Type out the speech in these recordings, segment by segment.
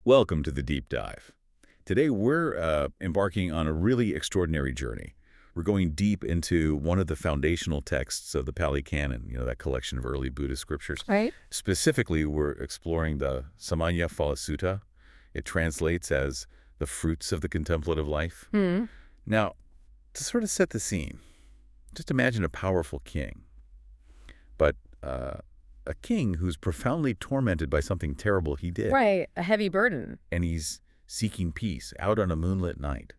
Welcome to the Deep Dive. Today we're embarking on a really extraordinary journey. We're going deep into one of the foundational texts of the Pali Canon, that collection of early Buddhist scriptures. Right? Specifically, we're exploring the Samanya Phala Sutta. It translates as the fruits of the contemplative life. Hmm. Now, to sort of set the scene, just imagine a powerful king, but a king who's profoundly tormented by something terrible he did. Right. A heavy burden. And he's seeking peace out on a moonlit night.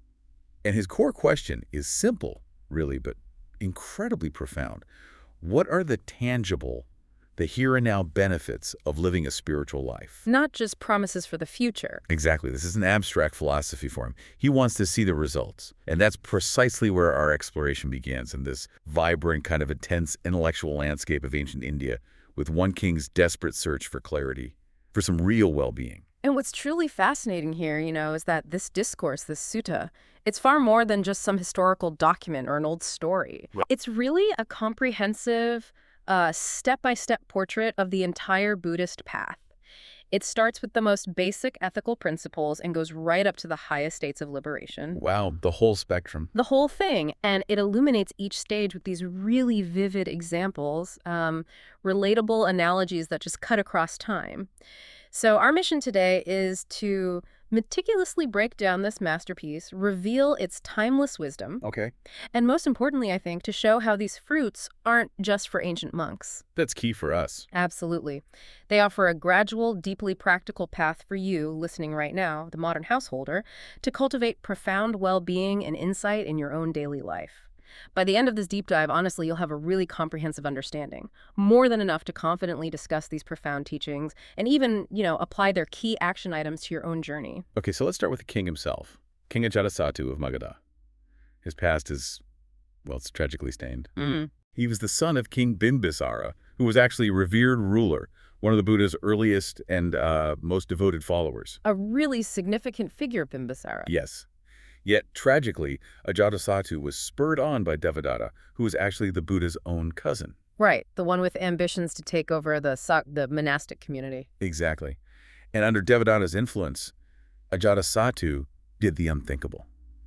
And his core question is simple, really, but incredibly profound. What are the tangible, the here and now benefits of living a spiritual life? Not just promises for the future. Exactly. This is an abstract philosophy for him. He wants to see the results. And that's precisely where our exploration begins, in this vibrant, kind of intense intellectual landscape of ancient India, with one king's desperate search for clarity, for some real well-being. And what's truly fascinating here, is that this discourse, this sutta, it's far more than just some historical document or an old story. Right. It's really a comprehensive, step-by-step portrait of the entire Buddhist path. It starts with the most basic ethical principles and goes right up to the highest states of liberation. Wow, the whole spectrum. The whole thing. And it illuminates each stage with these really vivid examples, relatable analogies that just cut across time. So our mission today is to meticulously break down this masterpiece, reveal its timeless wisdom, Okay. and most importantly, I think, to show how these fruits aren't just for ancient monks. That's key for us. Absolutely. They offer a gradual, deeply practical path for you, listening right now, the modern householder, to cultivate profound well-being and insight in your own daily life. By the end of this deep dive, honestly, you'll have a really comprehensive understanding, more than enough to confidently discuss these profound teachings and even, apply their key action items to your own journey. Okay, so let's start with the king himself, King Ajatasattu of Magadha. His past is, well, it's tragically stained. He was the son of King Bimbisara, who was actually a revered ruler, one of the Buddha's earliest and most devoted followers. A really significant figure, Bimbisara. Yes. Yet, tragically, Ajatasattu was spurred on by Devadatta, who was actually the Buddha's own cousin. Right, the one with ambitions to take over the monastic community. Exactly. And under Devadatta's influence, Ajatasattu did the unthinkable.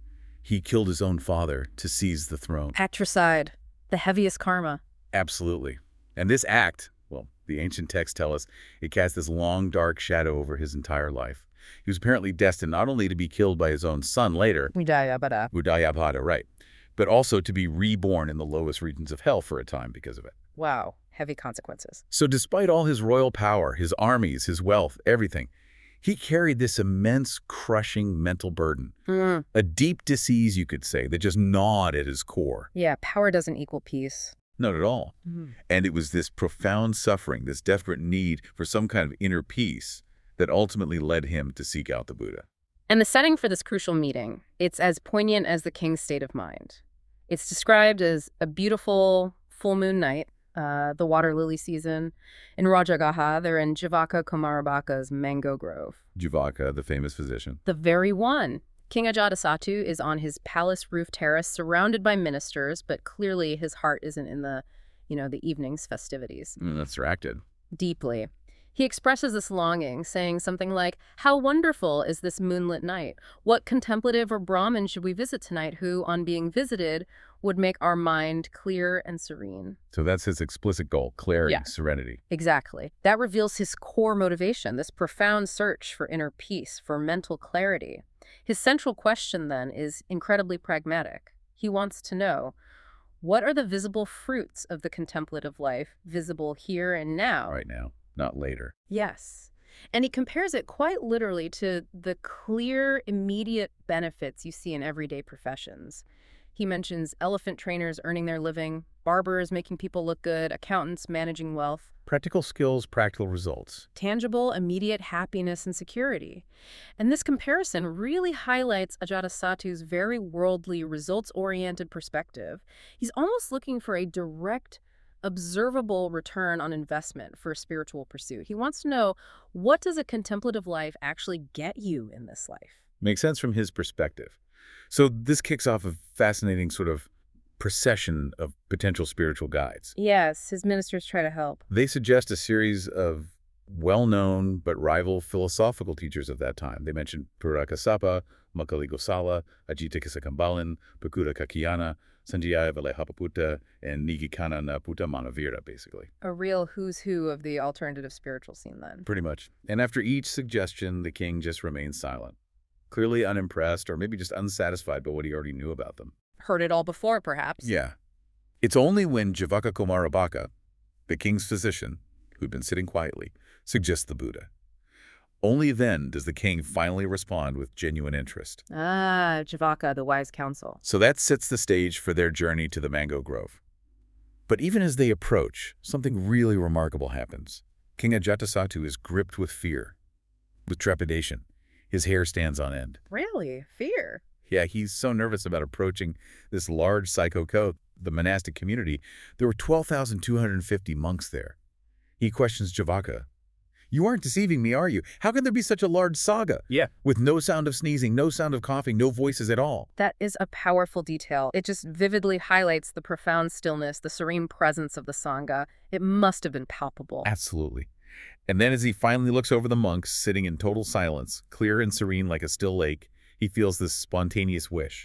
He killed his own father to seize the throne. Patricide, the heaviest karma. Absolutely. And this act, well, the ancient texts tell us, it cast this long, dark shadow over his entire life. He was apparently destined not only to be killed by his own son later, Udayabhadda, right, but also to be reborn in the lowest regions of hell for a time because of it. Wow, heavy consequences. So despite all his royal power, his armies, his wealth, everything, he carried this immense, crushing mental burden. A deep disease, you could say, that just gnawed at his core. Yeah, power doesn't equal peace. Not at all. And it was this profound suffering, this desperate need for some kind of inner peace, that ultimately led him to seek out the Buddha. And the setting for this crucial meeting, it's as poignant as the king's state of mind. It's described as a beautiful full moon night, the water lily season. In Rajagaha, they're in Jivaka Kumarabaka's mango grove. Jivaka, the famous physician. The very one. King Ajatasattu is on his palace roof terrace, surrounded by ministers, but clearly his heart isn't in the evening's festivities. Distracted. Deeply. He expresses this longing, saying something like, "How wonderful is this moonlit night? What contemplative or Brahmin should we visit tonight who, on being visited, would make our mind clear and serene?" So that's his explicit goal, clarity, Yeah. serenity. Exactly. That reveals his core motivation, this profound search for inner peace, for mental clarity. His central question, then, is incredibly pragmatic. He wants to know, what are the visible fruits of the contemplative life, visible here and now? Right now, not later. Yes. And he compares it quite literally to the clear, immediate benefits you see in everyday professions. He mentions elephant trainers earning their living, barbers making people look good, accountants managing wealth. Practical skills, practical results. Tangible, immediate happiness and security. And this comparison really highlights Ajatasattu's very worldly, results-oriented perspective. He's almost looking for a direct, observable return on investment for a spiritual pursuit. He wants to know, what does a contemplative life actually get you in this life? Makes sense from his perspective. So this kicks off a fascinating sort of procession of potential spiritual guides. Yes, his ministers try to help. They suggest a series of well-known but rival philosophical teachers of that time. They mentioned Pura Kassapa, Makali Gosala, Ajita Kesakambalan, Pakuda Kakiana, Sanjaya Vallehapaputta, and Nigikana Putta Manavira, basically. A real who's who of the alternative spiritual scene, then. Pretty much. And after each suggestion, the king just remained silent, clearly unimpressed or maybe just unsatisfied by what he already knew about them. Heard it all before, perhaps. Yeah. It's only when Javaka Kumarabaka, the king's physician, who'd been sitting quietly, suggests the Buddha. Only then does the king finally respond with genuine interest. Ah, Javaka, the wise counsel. So that sets the stage for their journey to the mango grove. But even as they approach, something really remarkable happens. King Ajatasattu is gripped with fear, with trepidation. His hair stands on end. Really? Fear? Yeah, he's so nervous about approaching this large psycho cult, the monastic community. There were 12,250 monks there. He questions Javaka. You aren't deceiving me, are you? How can there be such a large saga? Yeah. With no sound of sneezing, no sound of coughing, no voices at all. That is a powerful detail. It just vividly highlights the profound stillness, the serene presence of the Sangha. It must have been palpable. Absolutely. And then as he finally looks over the monks, sitting in total silence, clear and serene like a still lake, he feels this spontaneous wish.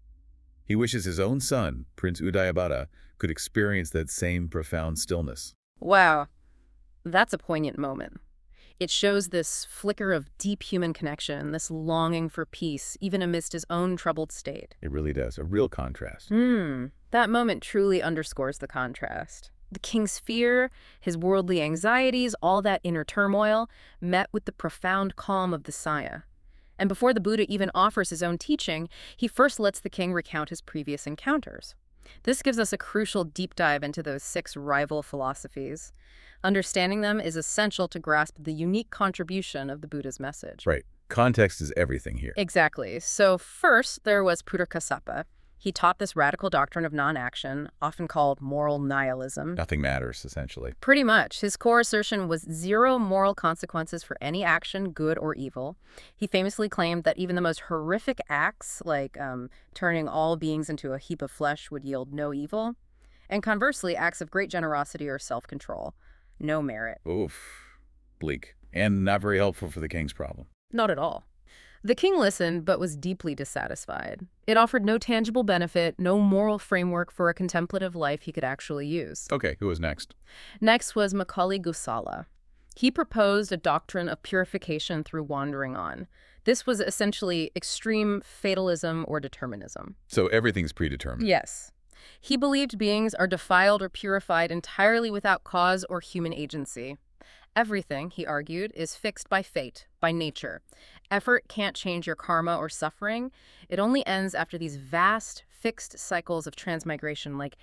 He wishes his own son, Prince Udayabada, could experience that same profound stillness. Wow. That's a poignant moment. It shows this flicker of deep human connection, this longing for peace, even amidst his own troubled state. It really does. A real contrast. That moment truly underscores the contrast. The king's fear, his worldly anxieties, all that inner turmoil, met with the profound calm of the Saya. And before the Buddha even offers his own teaching, he first lets the king recount his previous encounters. This gives us a crucial deep dive into those 6 rival philosophies. Understanding them is essential to grasp the unique contribution of the Buddha's message. Right. Context is everything here. Exactly. So first, there was Pura Kassapa. He taught this radical doctrine of non-action, often called moral nihilism. Nothing matters, essentially. Pretty much. His core assertion was 0 moral consequences for any action, good or evil. He famously claimed that even the most horrific acts, like turning all beings into a heap of flesh, would yield no evil. And conversely, acts of great generosity or self-control, no merit. Oof. Bleak. And not very helpful for the king's problem. Not at all. The king listened, but was deeply dissatisfied. It offered no tangible benefit, no moral framework for a contemplative life he could actually use. Okay, who was next? Next was Makali Gosala. He proposed a doctrine of purification through wandering on. This was essentially extreme fatalism or determinism. So everything's predetermined. Yes. He believed beings are defiled or purified entirely without cause or human agency. Everything, he argued, is fixed by fate, by nature. Effort can't change your karma or suffering. It only ends after these vast, fixed cycles of transmigration, like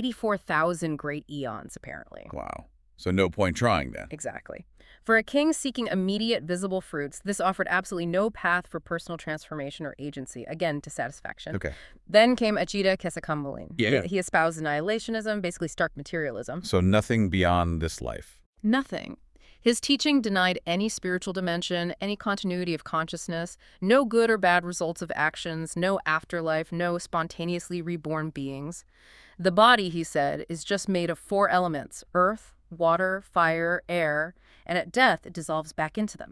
84,000 great eons, apparently. Wow. So no point trying then. Exactly. For a king seeking immediate visible fruits, this offered absolutely no path for personal transformation or agency, again, to satisfaction. Okay. Then came Ajita Kesakambalin. Yeah. He espoused annihilationism, basically stark materialism. So nothing beyond this life. Nothing. His teaching denied any spiritual dimension, any continuity of consciousness, no good or bad results of actions, no afterlife, no spontaneously reborn beings. The body, he said, is just made of 4 elements: earth, water, fire, air, and at death it dissolves back into them.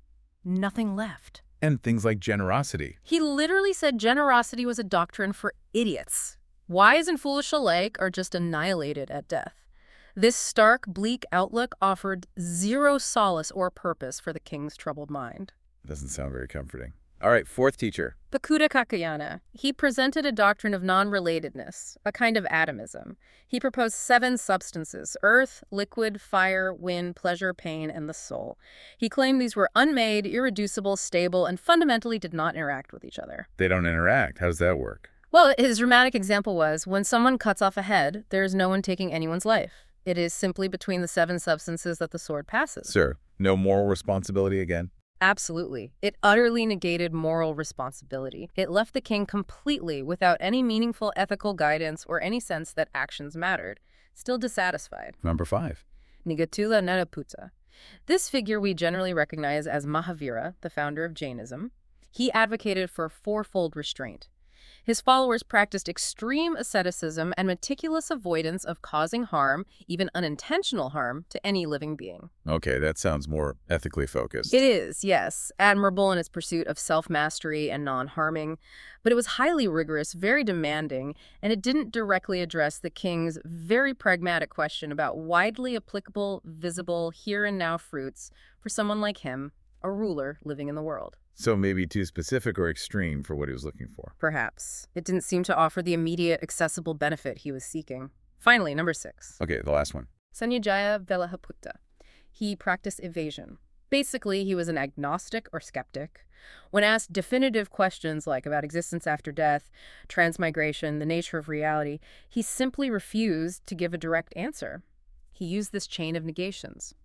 Nothing left. And things like generosity. He literally said generosity was a doctrine for idiots. Wise and foolish alike are just annihilated at death. This stark, bleak outlook offered 0 solace or purpose for the king's troubled mind. Doesn't sound very comforting. All right, 4th teacher. Pakuda Kakayana. He presented a doctrine of non-relatedness, a kind of atomism. He proposed 7 substances: earth, liquid, fire, wind, pleasure, pain, and the soul. He claimed these were unmade, irreducible, stable, and fundamentally did not interact with each other. They don't interact. How does that work? Well, his dramatic example was, when someone cuts off a head, there is no one taking anyone's life. It is simply between the 7 substances that the sword passes. Sir, no moral responsibility again? Absolutely. It utterly negated moral responsibility. It left the king completely without any meaningful ethical guidance or any sense that actions mattered. Still dissatisfied. Number 5. Nigatula Naraputta. This figure we generally recognize as Mahavira, the founder of Jainism. He advocated for 4-fold restraint. His followers practiced extreme asceticism and meticulous avoidance of causing harm, even unintentional harm, to any living being. Okay, that sounds more ethically focused. It is, yes, admirable in its pursuit of self-mastery and non-harming, but it was highly rigorous, very demanding, and it didn't directly address the king's very pragmatic question about widely applicable, visible, here-and-now fruits for someone like him, a ruler living in the world. So maybe too specific or extreme for what he was looking for. Perhaps. It didn't seem to offer the immediate, accessible benefit he was seeking. Finally, number 6. Okay, the last one. Sanjaya Velahaputta. He practiced evasion. Basically, he was an agnostic or skeptic. When asked definitive questions like about existence after death, transmigration, the nature of reality, he simply refused to give a direct answer. He used this chain of negations.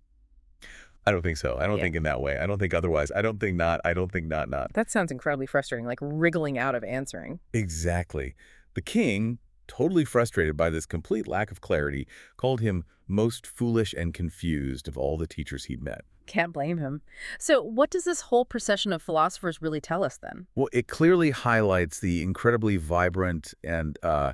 I don't think so. I don't think in that way. I don't think otherwise. I don't think not. I don't think not. That sounds incredibly frustrating, like wriggling out of answering. Exactly. The king, totally frustrated by this complete lack of clarity, called him most foolish and confused of all the teachers he'd met. Can't blame him. So what does this whole procession of philosophers really tell us then? Well, it clearly highlights the incredibly vibrant and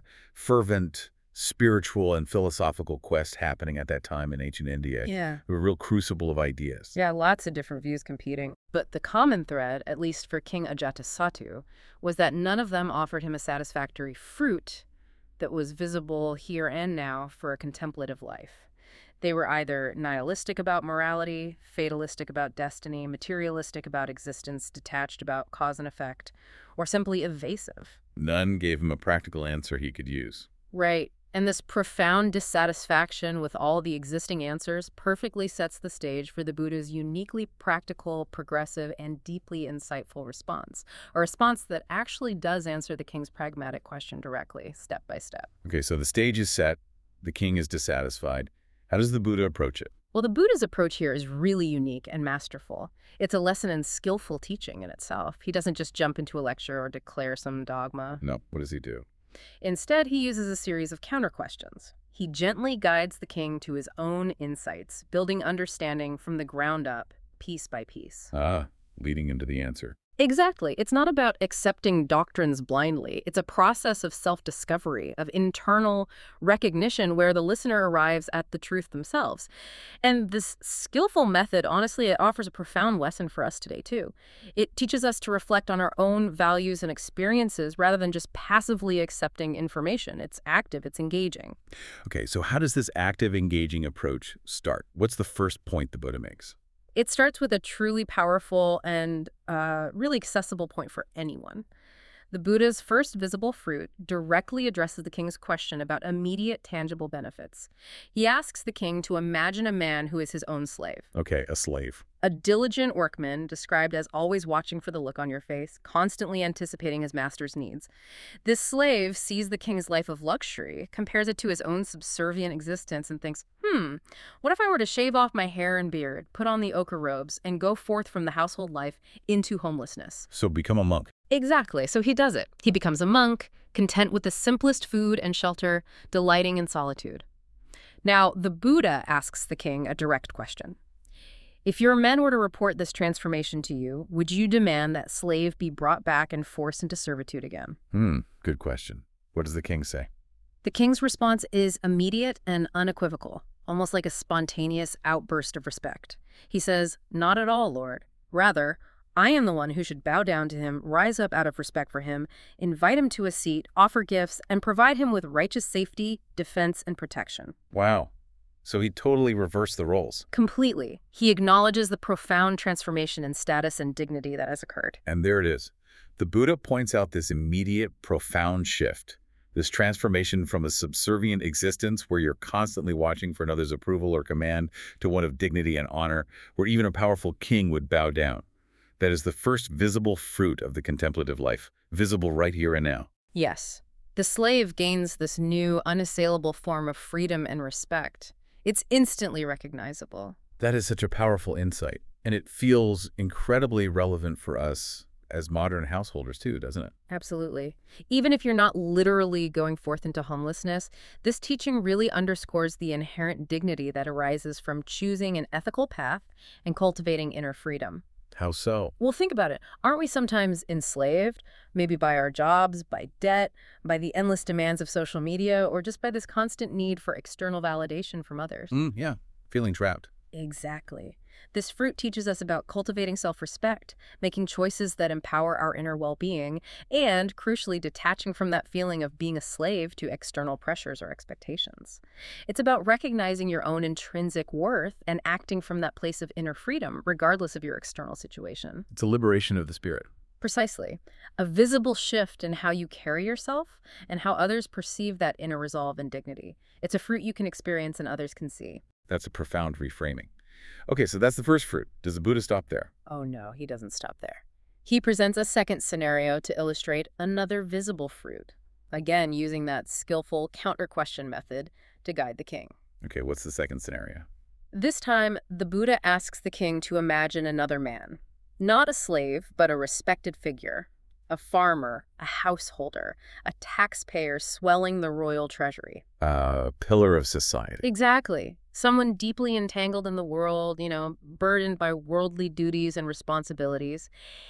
fervent spiritual and philosophical quest happening at that time in ancient India. Yeah. A real crucible of ideas. Yeah, lots of different views competing. But the common thread, at least for King Ajatasattu, was that none of them offered him a satisfactory fruit that was visible here and now for a contemplative life. They were either nihilistic about morality, fatalistic about destiny, materialistic about existence, detached about cause and effect, or simply evasive. None gave him a practical answer he could use. Right. And this profound dissatisfaction with all the existing answers perfectly sets the stage for the Buddha's uniquely practical, progressive, and deeply insightful response. A response that actually does answer the king's pragmatic question directly, step by step. Okay, so the stage is set. The king is dissatisfied. How does the Buddha approach it? Well, the Buddha's approach here is really unique and masterful. It's a lesson in skillful teaching in itself. He doesn't just jump into a lecture or declare some dogma. No, what does he do? Instead, he uses a series of counter-questions. He gently guides the king to his own insights, building understanding from the ground up, piece by piece. Leading into the answer. Exactly. It's not about accepting doctrines blindly. It's a process of self-discovery, of internal recognition where the listener arrives at the truth themselves. And this skillful method, honestly, it offers a profound lesson for us today, too. It teaches us to reflect on our own values and experiences rather than just passively accepting information. It's active, it's engaging. Okay, so how does this active, engaging approach start? What's the first point the Buddha makes? It starts with a truly powerful and really accessible point for anyone. The Buddha's first visible fruit directly addresses the king's question about immediate tangible benefits. He asks the king to imagine a man who is his own slave. Okay, a slave. A diligent workman described as always watching for the look on your face, constantly anticipating his master's needs. This slave sees the king's life of luxury, compares it to his own subservient existence, and thinks, what if I were to shave off my hair and beard, put on the ochre robes, and go forth from the household life into homelessness? So become a monk. Exactly. So he does it. He becomes a monk, content with the simplest food and shelter, delighting in solitude. Now, the Buddha asks the king a direct question. If your men were to report this transformation to you, would you demand that slave be brought back and forced into servitude again? Good question. What does the king say? The king's response is immediate and unequivocal, almost like a spontaneous outburst of respect. He says, "Not at all, Lord. Rather, I am the one who should bow down to him, rise up out of respect for him, invite him to a seat, offer gifts, and provide him with righteous safety, defense, and protection." Wow. So he totally reversed the roles. Completely. He acknowledges the profound transformation in status and dignity that has occurred. And there it is. The Buddha points out this immediate, profound shift, this transformation from a subservient existence where you're constantly watching for another's approval or command to one of dignity and honor, where even a powerful king would bow down. That is the first visible fruit of the contemplative life, visible right here and now. Yes. The slave gains this new, unassailable form of freedom and respect. It's instantly recognizable. That is such a powerful insight, and it feels incredibly relevant for us as modern householders too, doesn't it? Absolutely. Even if you're not literally going forth into homelessness, this teaching really underscores the inherent dignity that arises from choosing an ethical path and cultivating inner freedom. How so? Well, think about it. Aren't we sometimes enslaved, maybe by our jobs, by debt, by the endless demands of social media, or just by this constant need for external validation from others? Yeah, feeling trapped. Exactly. This fruit teaches us about cultivating self-respect, making choices that empower our inner well-being, and, crucially, detaching from that feeling of being a slave to external pressures or expectations. It's about recognizing your own intrinsic worth and acting from that place of inner freedom, regardless of your external situation. It's a liberation of the spirit. Precisely. A visible shift in how you carry yourself and how others perceive that inner resolve and dignity. It's a fruit you can experience and others can see. That's a profound reframing. Okay, so that's the first fruit. Does the Buddha stop there? Oh no, he doesn't stop there. He presents a second scenario to illustrate another visible fruit, again using that skillful counter-question method to guide the king. Okay, what's the second scenario? This time, the Buddha asks the king to imagine another man. Not a slave, but a respected figure. A farmer, a householder, a taxpayer swelling the royal treasury. A pillar of society. Exactly. Someone deeply entangled in the world, burdened by worldly duties and responsibilities.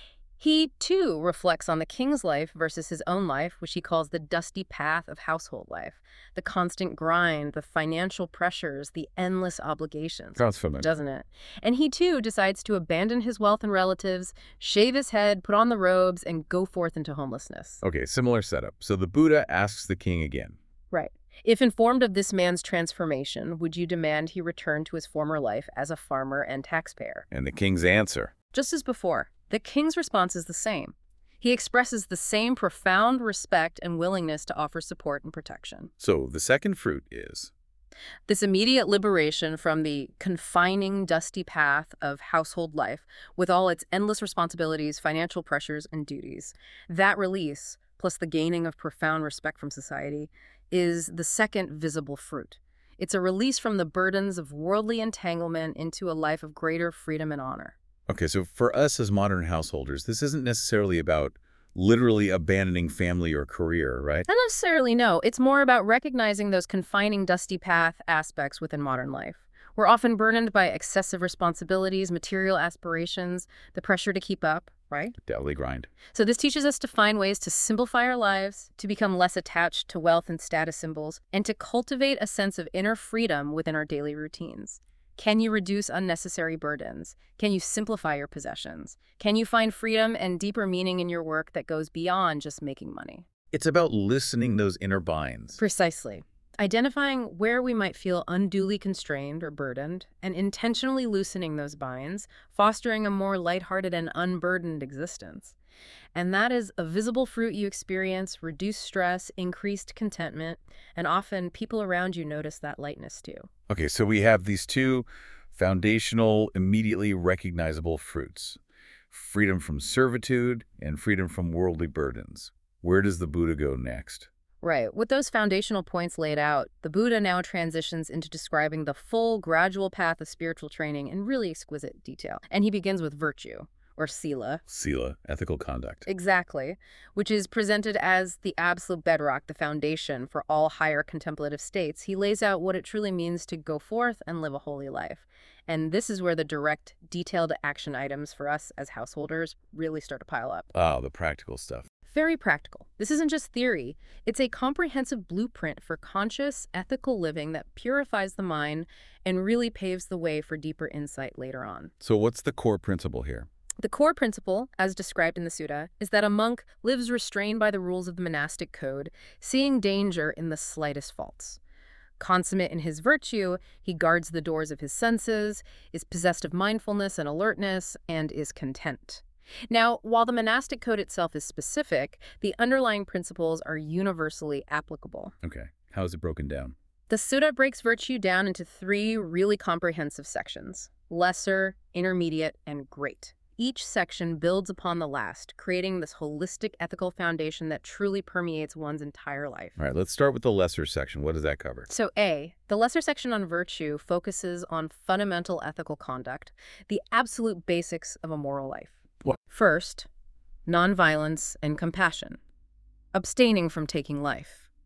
He, too, reflects on the king's life versus his own life, which he calls the dusty path of household life. The constant grind, the financial pressures, the endless obligations. Sounds familiar. Doesn't it? And he, too, decides to abandon his wealth and relatives, shave his head, put on the robes, and go forth into homelessness. Okay, similar setup. So the Buddha asks the king again. Right. If informed of this man's transformation, would you demand he return to his former life as a farmer and taxpayer? And the king's answer? Just as before, the king's response is the same. He expresses the same profound respect and willingness to offer support and protection. So the second fruit is? This immediate liberation from the confining, dusty path of household life with all its endless responsibilities, financial pressures, and duties. That release, plus the gaining of profound respect from society, is the second visible fruit. It's a release from the burdens of worldly entanglement into a life of greater freedom and honor. Okay, so for us as modern householders, this isn't necessarily about literally abandoning family or career, right? Not necessarily, no. It's more about recognizing those confining dusty path aspects within modern life. We're often burdened by excessive responsibilities, material aspirations, the pressure to keep up, right? Daily grind. So this teaches us to find ways to simplify our lives, to become less attached to wealth and status symbols, and to cultivate a sense of inner freedom within our daily routines. Can you reduce unnecessary burdens? Can you simplify your possessions? Can you find freedom and deeper meaning in your work that goes beyond just making money? It's about listening those inner binds. Precisely. Identifying where we might feel unduly constrained or burdened, and intentionally loosening those binds, fostering a more lighthearted and unburdened existence. And that is a visible fruit you experience, reduced stress, increased contentment, and often people around you notice that lightness too. Okay, so we have these two foundational, immediately recognizable fruits. Freedom from servitude and freedom from worldly burdens. Where does the Buddha go next? Right. With those foundational points laid out, the Buddha now transitions into describing the full, gradual path of spiritual training in really exquisite detail. And he begins with virtue, or sila. Sila, ethical conduct. Exactly, which is presented as the absolute bedrock, the foundation for all higher contemplative states. He lays out what it truly means to go forth and live a holy life. And this is where the direct, detailed action items for us as householders really start to pile up. Oh, the practical stuff. Very practical. This isn't just theory. It's a comprehensive blueprint for conscious, ethical living that purifies the mind and really paves the way for deeper insight later on. So what's the core principle here? The core principle, as described in the Sutta, is that a monk lives restrained by the rules of the monastic code, seeing danger in the slightest faults. Consummate in his virtue, he guards the doors of his senses, is possessed of mindfulness and alertness, and is content. Now, while the monastic code itself is specific, the underlying principles are universally applicable. Okay. How is it broken down? The Sutta breaks virtue down into 3 really comprehensive sections: lesser, intermediate, and great. Each section builds upon the last, creating this holistic ethical foundation that truly permeates one's entire life. All right, let's start with the lesser section. What does that cover? So A, the lesser section on virtue focuses on fundamental ethical conduct, the absolute basics of a moral life. What? First, nonviolence and compassion, abstaining from taking life.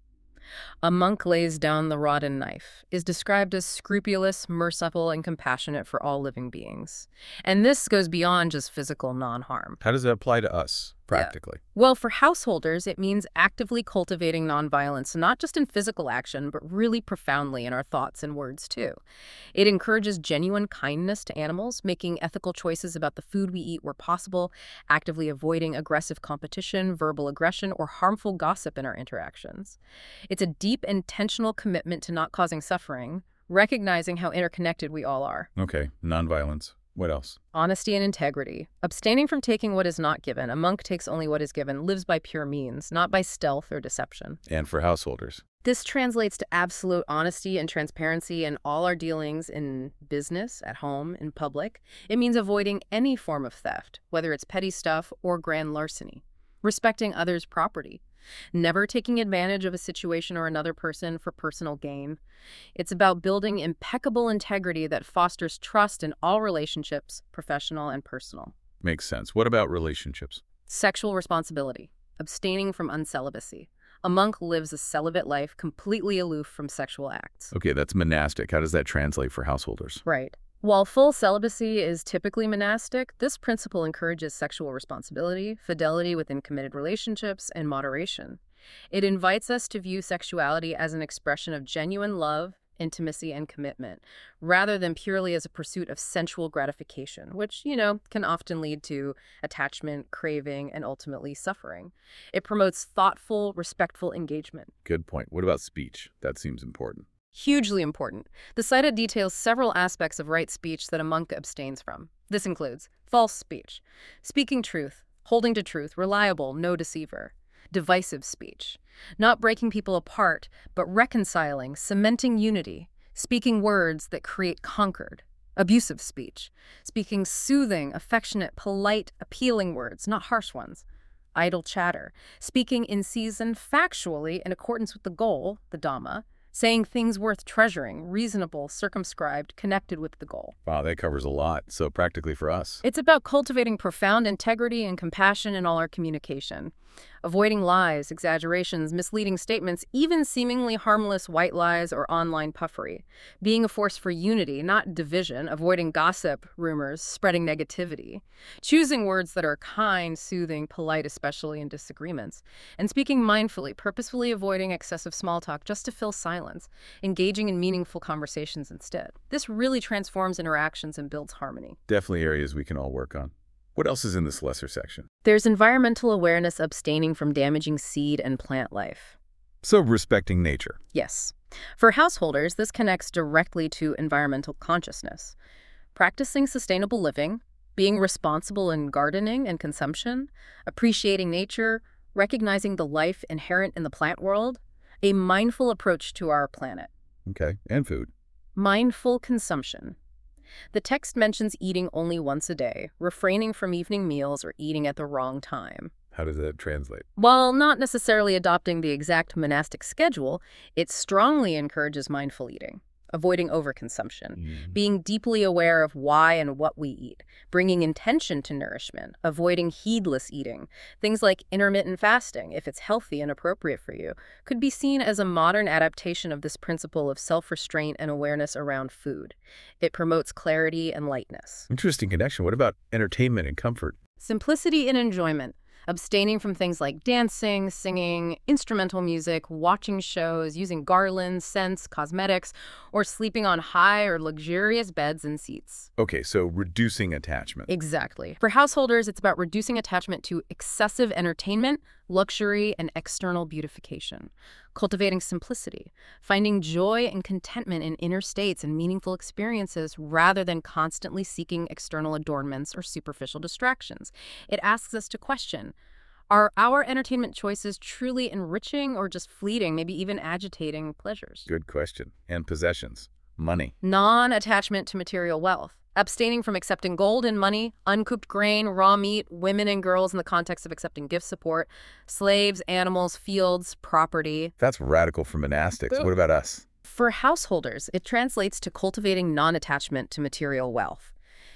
A monk lays down the rod and knife, is described as scrupulous, merciful, and compassionate for all living beings. And this goes beyond just physical non-harm. How does that apply to us, practically? Yeah. Well, for householders, it means actively cultivating nonviolence, not just in physical action, but really profoundly in our thoughts and words, too. It encourages genuine kindness to animals, making ethical choices about the food we eat where possible, actively avoiding aggressive competition, verbal aggression, or harmful gossip in our interactions. It's a deep, intentional commitment to not causing suffering, recognizing how interconnected we all are. Okay, nonviolence. What else? Honesty and integrity. Abstaining from taking what is not given. A monk takes only what is given, lives by pure means, not by stealth or deception. And for householders? This translates to absolute honesty and transparency in all our dealings in business, at home, in public. It means avoiding any form of theft, whether it's petty stuff or grand larceny. Respecting others' property. Never taking advantage of a situation or another person for personal gain. It's about building impeccable integrity that fosters trust in all relationships, professional and personal. Makes sense. What about relationships? Sexual responsibility. Abstaining from uncelibacy. A monk lives a celibate life, completely aloof from sexual acts. Okay, that's monastic. How does that translate for householders? Right. While full celibacy is typically monastic, this principle encourages sexual responsibility, fidelity within committed relationships, and moderation. It invites us to view sexuality as an expression of genuine love, intimacy, and commitment, rather than purely as a pursuit of sensual gratification, which, can often lead to attachment, craving, and ultimately suffering. It promotes thoughtful, respectful engagement. Good point. What about speech? That seems important. Hugely important. The Sutta details several aspects of right speech that a monk abstains from. This includes false speech, speaking truth, holding to truth, reliable, no deceiver; divisive speech, not breaking people apart, but reconciling, cementing unity, speaking words that create concord; abusive speech, speaking soothing, affectionate, polite, appealing words, not harsh ones; idle chatter, speaking in season factually in accordance with the goal, the Dhamma; saying things worth treasuring, reasonable, circumscribed, connected with the goal. Wow, that covers a lot. So practically for us. It's about cultivating profound integrity and compassion in all our communication. Avoiding lies, exaggerations, misleading statements, even seemingly harmless white lies or online puffery. Being a force for unity, not division. Avoiding gossip, rumors, spreading negativity. Choosing words that are kind, soothing, polite, especially in disagreements. And speaking mindfully, purposefully avoiding excessive small talk just to fill silence. Engaging in meaningful conversations instead. This really transforms interactions and builds harmony. Definitely areas we can all work on. What else is in this lesser section? There's environmental awareness, abstaining from damaging seed and plant life. So respecting nature. Yes. For householders, this connects directly to environmental consciousness. Practicing sustainable living, being responsible in gardening and consumption, appreciating nature, recognizing the life inherent in the plant world, a mindful approach to our planet. Okay, and food. Mindful consumption. The text mentions eating only once a day, refraining from evening meals or eating at the wrong time. How does that translate? While not necessarily adopting the exact monastic schedule, it strongly encourages mindful eating, avoiding overconsumption, being deeply aware of why and what we eat, bringing intention to nourishment, avoiding heedless eating. Things like intermittent fasting, if it's healthy and appropriate for you, could be seen as a modern adaptation of this principle of self-restraint and awareness around food. It promotes clarity and lightness. Interesting connection. What about entertainment and comfort? Simplicity and enjoyment. Abstaining from things like dancing, singing, instrumental music, watching shows, using garlands, scents, cosmetics, or sleeping on high or luxurious beds and seats. Okay, so reducing attachment. Exactly. For householders, it's about reducing attachment to excessive entertainment, luxury, and external beautification. Cultivating simplicity, finding joy and contentment in inner states and meaningful experiences rather than constantly seeking external adornments or superficial distractions. It asks us to question, are our entertainment choices truly enriching or just fleeting, maybe even agitating pleasures? Good question. And possessions. Money. Non-attachment to material wealth. Abstaining from accepting gold and money, uncooked grain, raw meat, women and girls in the context of accepting gift support, slaves, animals, fields, property. That's radical for monastics. What about us? For householders, it translates to cultivating non-attachment to material wealth.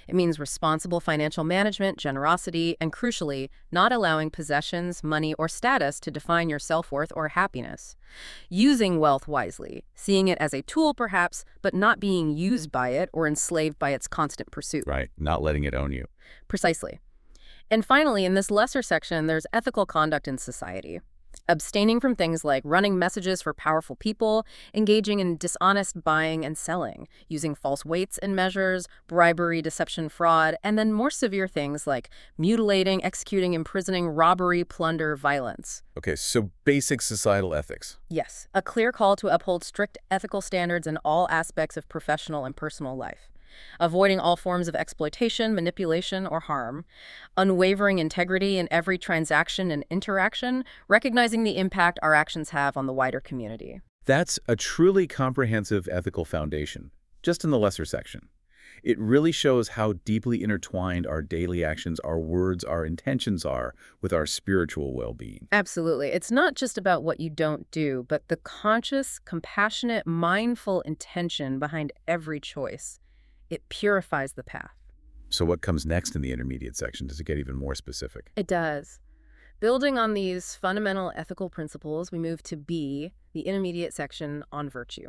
It means responsible financial management, generosity, and crucially, not allowing possessions, money, or status to define your self-worth or happiness. Using wealth wisely, seeing it as a tool perhaps, but not being used by it or enslaved by its constant pursuit. Right, not letting it own you. Precisely. And finally, in this lesser section, there's ethical conduct in society. Abstaining from things like running messages for powerful people, engaging in dishonest buying and selling, using false weights and measures, bribery, deception, fraud, and then more severe things like mutilating, executing, imprisoning, robbery, plunder, violence. Okay, so basic societal ethics. Yes, a clear call to uphold strict ethical standards in all aspects of professional and personal life. Avoiding all forms of exploitation, manipulation, or harm, unwavering integrity in every transaction and interaction, recognizing the impact our actions have on the wider community. That's a truly comprehensive ethical foundation, just in the lesser section. It really shows how deeply intertwined our daily actions, our words, our intentions are with our spiritual well-being. Absolutely. It's not just about what you don't do, but the conscious, compassionate, mindful intention behind every choice. It purifies the path. So what comes next in the intermediate section? Does it get even more specific? It does. Building on these fundamental ethical principles, we move to B, the intermediate section on virtue.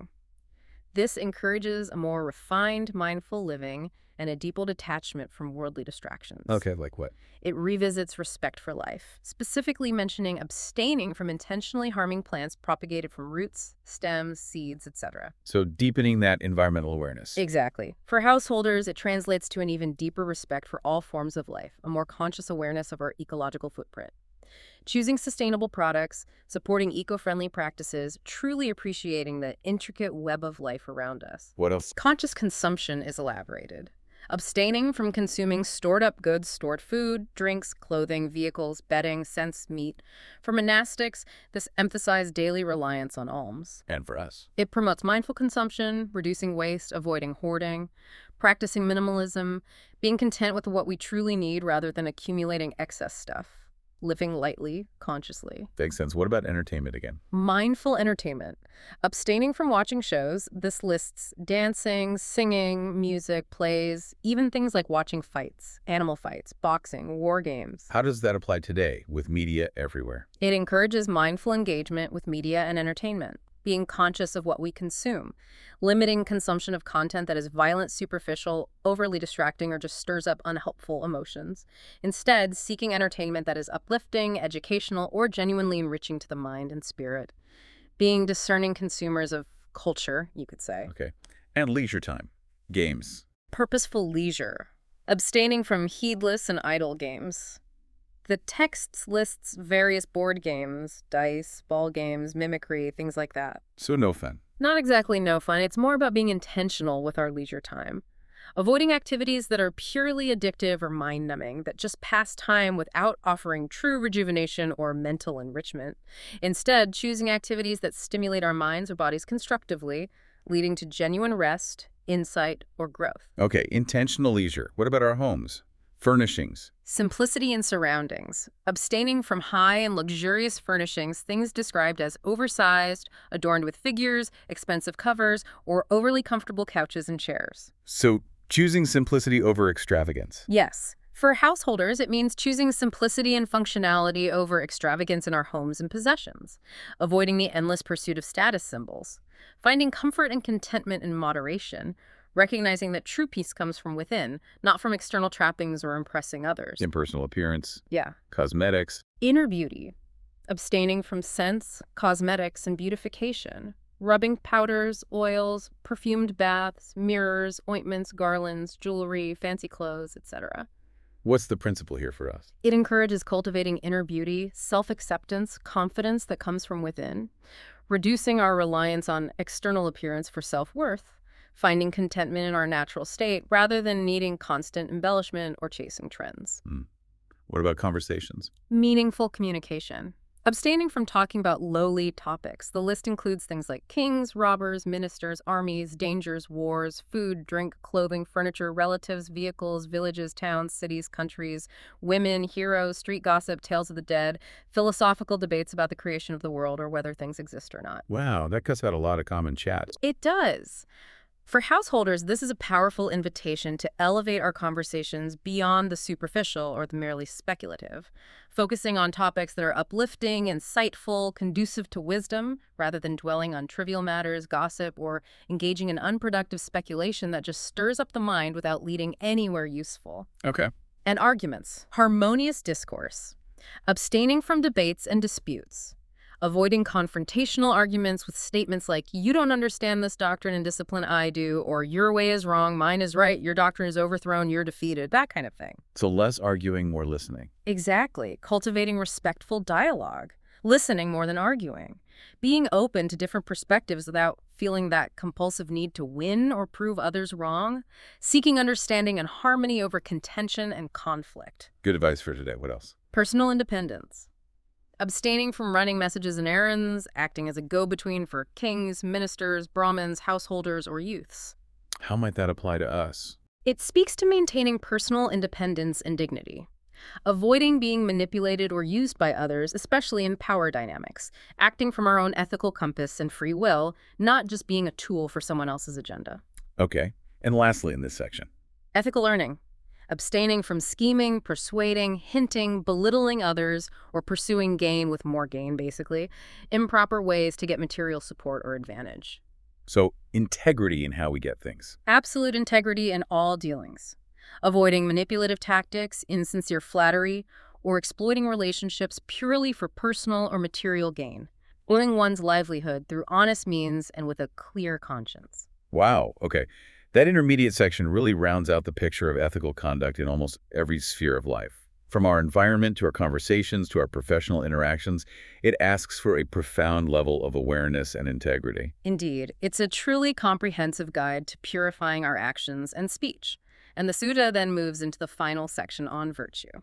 This encourages a more refined, mindful living and a deeper detachment from worldly distractions. Okay, like what? It revisits respect for life, specifically mentioning abstaining from intentionally harming plants propagated from roots, stems, seeds, etc. So deepening that environmental awareness. Exactly. For householders, it translates to an even deeper respect for all forms of life, a more conscious awareness of our ecological footprint. Choosing sustainable products, supporting eco-friendly practices, truly appreciating the intricate web of life around us. What else? Conscious consumption is elaborated. Abstaining from consuming stored-up goods, stored food, drinks, clothing, vehicles, bedding, scents, meat. For monastics, this emphasized daily reliance on alms. And for us? It promotes mindful consumption, reducing waste, avoiding hoarding, practicing minimalism, being content with what we truly need rather than accumulating excess stuff. Living lightly, consciously. Makes sense. What about entertainment again? Mindful entertainment. Abstaining from watching shows, this lists dancing, singing, music, plays, even things like watching fights, animal fights, boxing, war games. How does that apply today with media everywhere? It encourages mindful engagement with media and entertainment, being conscious of what we consume, limiting consumption of content that is violent, superficial, overly distracting, or just stirs up unhelpful emotions. Instead, seeking entertainment that is uplifting, educational, or genuinely enriching to the mind and spirit. Being discerning consumers of culture, you could say. Okay. And leisure time. Games. Purposeful leisure. Abstaining from heedless and idle games. The text lists various board games, dice, ball games, mimicry, things like that. So no fun. Not exactly no fun. It's more about being intentional with our leisure time. Avoiding activities that are purely addictive or mind-numbing, that just pass time without offering true rejuvenation or mental enrichment. Instead, choosing activities that stimulate our minds or bodies constructively, leading to genuine rest, insight, or growth. Okay, intentional leisure. What about our homes? Furnishings. Simplicity in surroundings. Abstaining from high and luxurious furnishings, things described as oversized, adorned with figures, expensive covers, or overly comfortable couches and chairs. So choosing simplicity over extravagance. Yes. For householders, it means choosing simplicity and functionality over extravagance in our homes and possessions, avoiding the endless pursuit of status symbols, finding comfort and contentment in moderation, recognizing that true peace comes from within, not from external trappings or impressing others. Impersonal appearance. Yeah. Cosmetics. Inner beauty. Abstaining from scents, cosmetics, and beautification. Rubbing powders, oils, perfumed baths, mirrors, ointments, garlands, jewelry, fancy clothes, etc. What's the principle here for us? It encourages cultivating inner beauty, self-acceptance, confidence that comes from within, reducing our reliance on external appearance for self-worth, finding contentment in our natural state rather than needing constant embellishment or chasing trends. What about conversations? Meaningful communication. Abstaining from talking about lowly topics. The list includes things like kings, robbers, ministers, armies, dangers, wars, food, drink, clothing, furniture, relatives, vehicles, villages, towns, cities, countries, women, heroes, street gossip, tales of the dead, philosophical debates about the creation of the world or whether things exist or not. Wow, that cuts out a lot of common chat. It does. For householders, this is a powerful invitation to elevate our conversations beyond the superficial or the merely speculative, focusing on topics that are uplifting, insightful, conducive to wisdom, rather than dwelling on trivial matters, gossip, or engaging in unproductive speculation that just stirs up the mind without leading anywhere useful. Okay. And arguments, harmonious discourse, abstaining from debates and disputes, avoiding confrontational arguments with statements like, you don't understand this doctrine and discipline I do, or your way is wrong, mine is right, your doctrine is overthrown, you're defeated, that kind of thing. So less arguing, more listening. Exactly. Cultivating respectful dialogue, listening more than arguing, being open to different perspectives without feeling that compulsive need to win or prove others wrong, seeking understanding and harmony over contention and conflict. Good advice for today. What else? Personal independence. Abstaining from running messages and errands, acting as a go-between for kings, ministers, Brahmins, householders, or youths. How might that apply to us? It speaks to maintaining personal independence and dignity. Avoiding being manipulated or used by others, especially in power dynamics. Acting from our own ethical compass and free will, not just being a tool for someone else's agenda. Okay. And lastly in this section. Ethical learning. Abstaining from scheming, persuading, hinting, belittling others, or pursuing gain with more gain, basically. Improper ways to get material support or advantage. So integrity in how we get things. Absolute integrity in all dealings. Avoiding manipulative tactics, insincere flattery, or exploiting relationships purely for personal or material gain. Earning one's livelihood through honest means and with a clear conscience. Wow. Okay. That intermediate section really rounds out the picture of ethical conduct in almost every sphere of life. From our environment to our conversations to our professional interactions, it asks for a profound level of awareness and integrity. Indeed, it's a truly comprehensive guide to purifying our actions and speech. And the sutta then moves into the final section on virtue.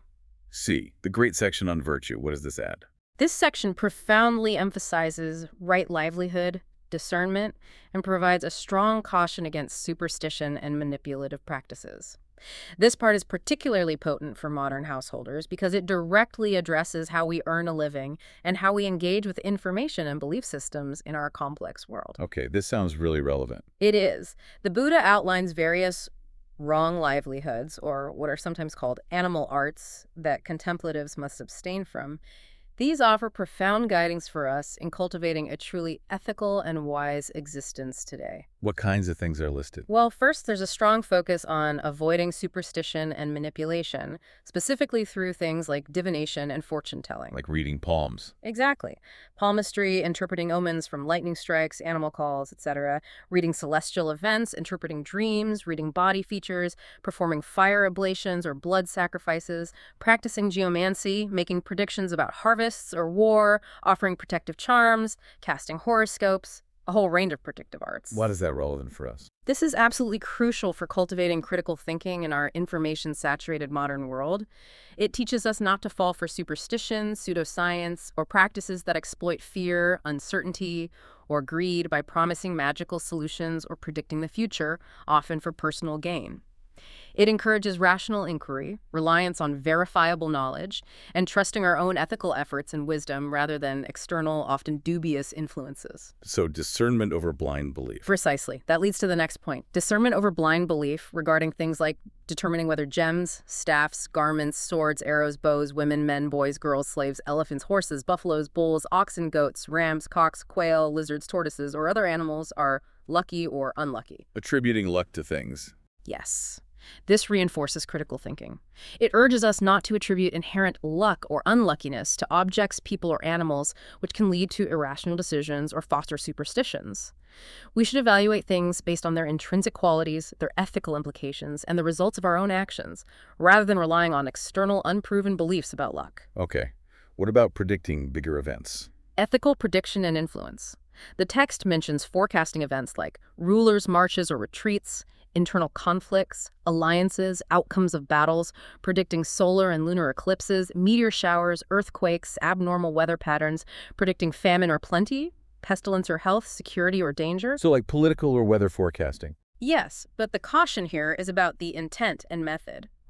C, the great section on virtue. What does this add? This section profoundly emphasizes right livelihood, discernment, and provides a strong caution against superstition and manipulative practices. This part is particularly potent for modern householders because it directly addresses how we earn a living and how we engage with information and belief systems in our complex world. Okay, this sounds really relevant. It is. The Buddha outlines various wrong livelihoods, or what are sometimes called animal arts, that contemplatives must abstain from. These offer profound guidance for us in cultivating a truly ethical and wise existence today. What kinds of things are listed? Well, first, there's a strong focus on avoiding superstition and manipulation, specifically through things like divination and fortune-telling. Like reading palms. Exactly. Palmistry, interpreting omens from lightning strikes, animal calls, etc., reading celestial events, interpreting dreams, reading body features, performing fire ablations or blood sacrifices, practicing geomancy, making predictions about harvests or war, offering protective charms, casting horoscopes, a whole range of predictive arts. Why is that relevant for us? This is absolutely crucial for cultivating critical thinking in our information-saturated modern world. It teaches us not to fall for superstition, pseudoscience, or practices that exploit fear, uncertainty, or greed by promising magical solutions or predicting the future, often for personal gain. It encourages rational inquiry, reliance on verifiable knowledge, and trusting our own ethical efforts and wisdom rather than external, often dubious influences. So discernment over blind belief. Precisely. That leads to the next point. Discernment over blind belief regarding things like determining whether gems, staffs, garments, swords, arrows, bows, women, men, boys, girls, slaves, elephants, horses, buffaloes, bulls, oxen, goats, rams, cocks, quail, lizards, tortoises, or other animals are lucky or unlucky. Attributing luck to things. Yes. This reinforces critical thinking. It urges us not to attribute inherent luck or unluckiness to objects, people, or animals, which can lead to irrational decisions or foster superstitions. We should evaluate things based on their intrinsic qualities, their ethical implications, and the results of our own actions, rather than relying on external, unproven beliefs about luck. Okay. What about predicting bigger events? Ethical prediction and influence. The text mentions forecasting events like rulers' marches or retreats, internal conflicts, alliances, outcomes of battles, predicting solar and lunar eclipses, meteor showers, earthquakes, abnormal weather patterns, predicting famine or plenty, pestilence or health, security or danger. So like political or weather forecasting? Yes, but the caution here is about the intent and method.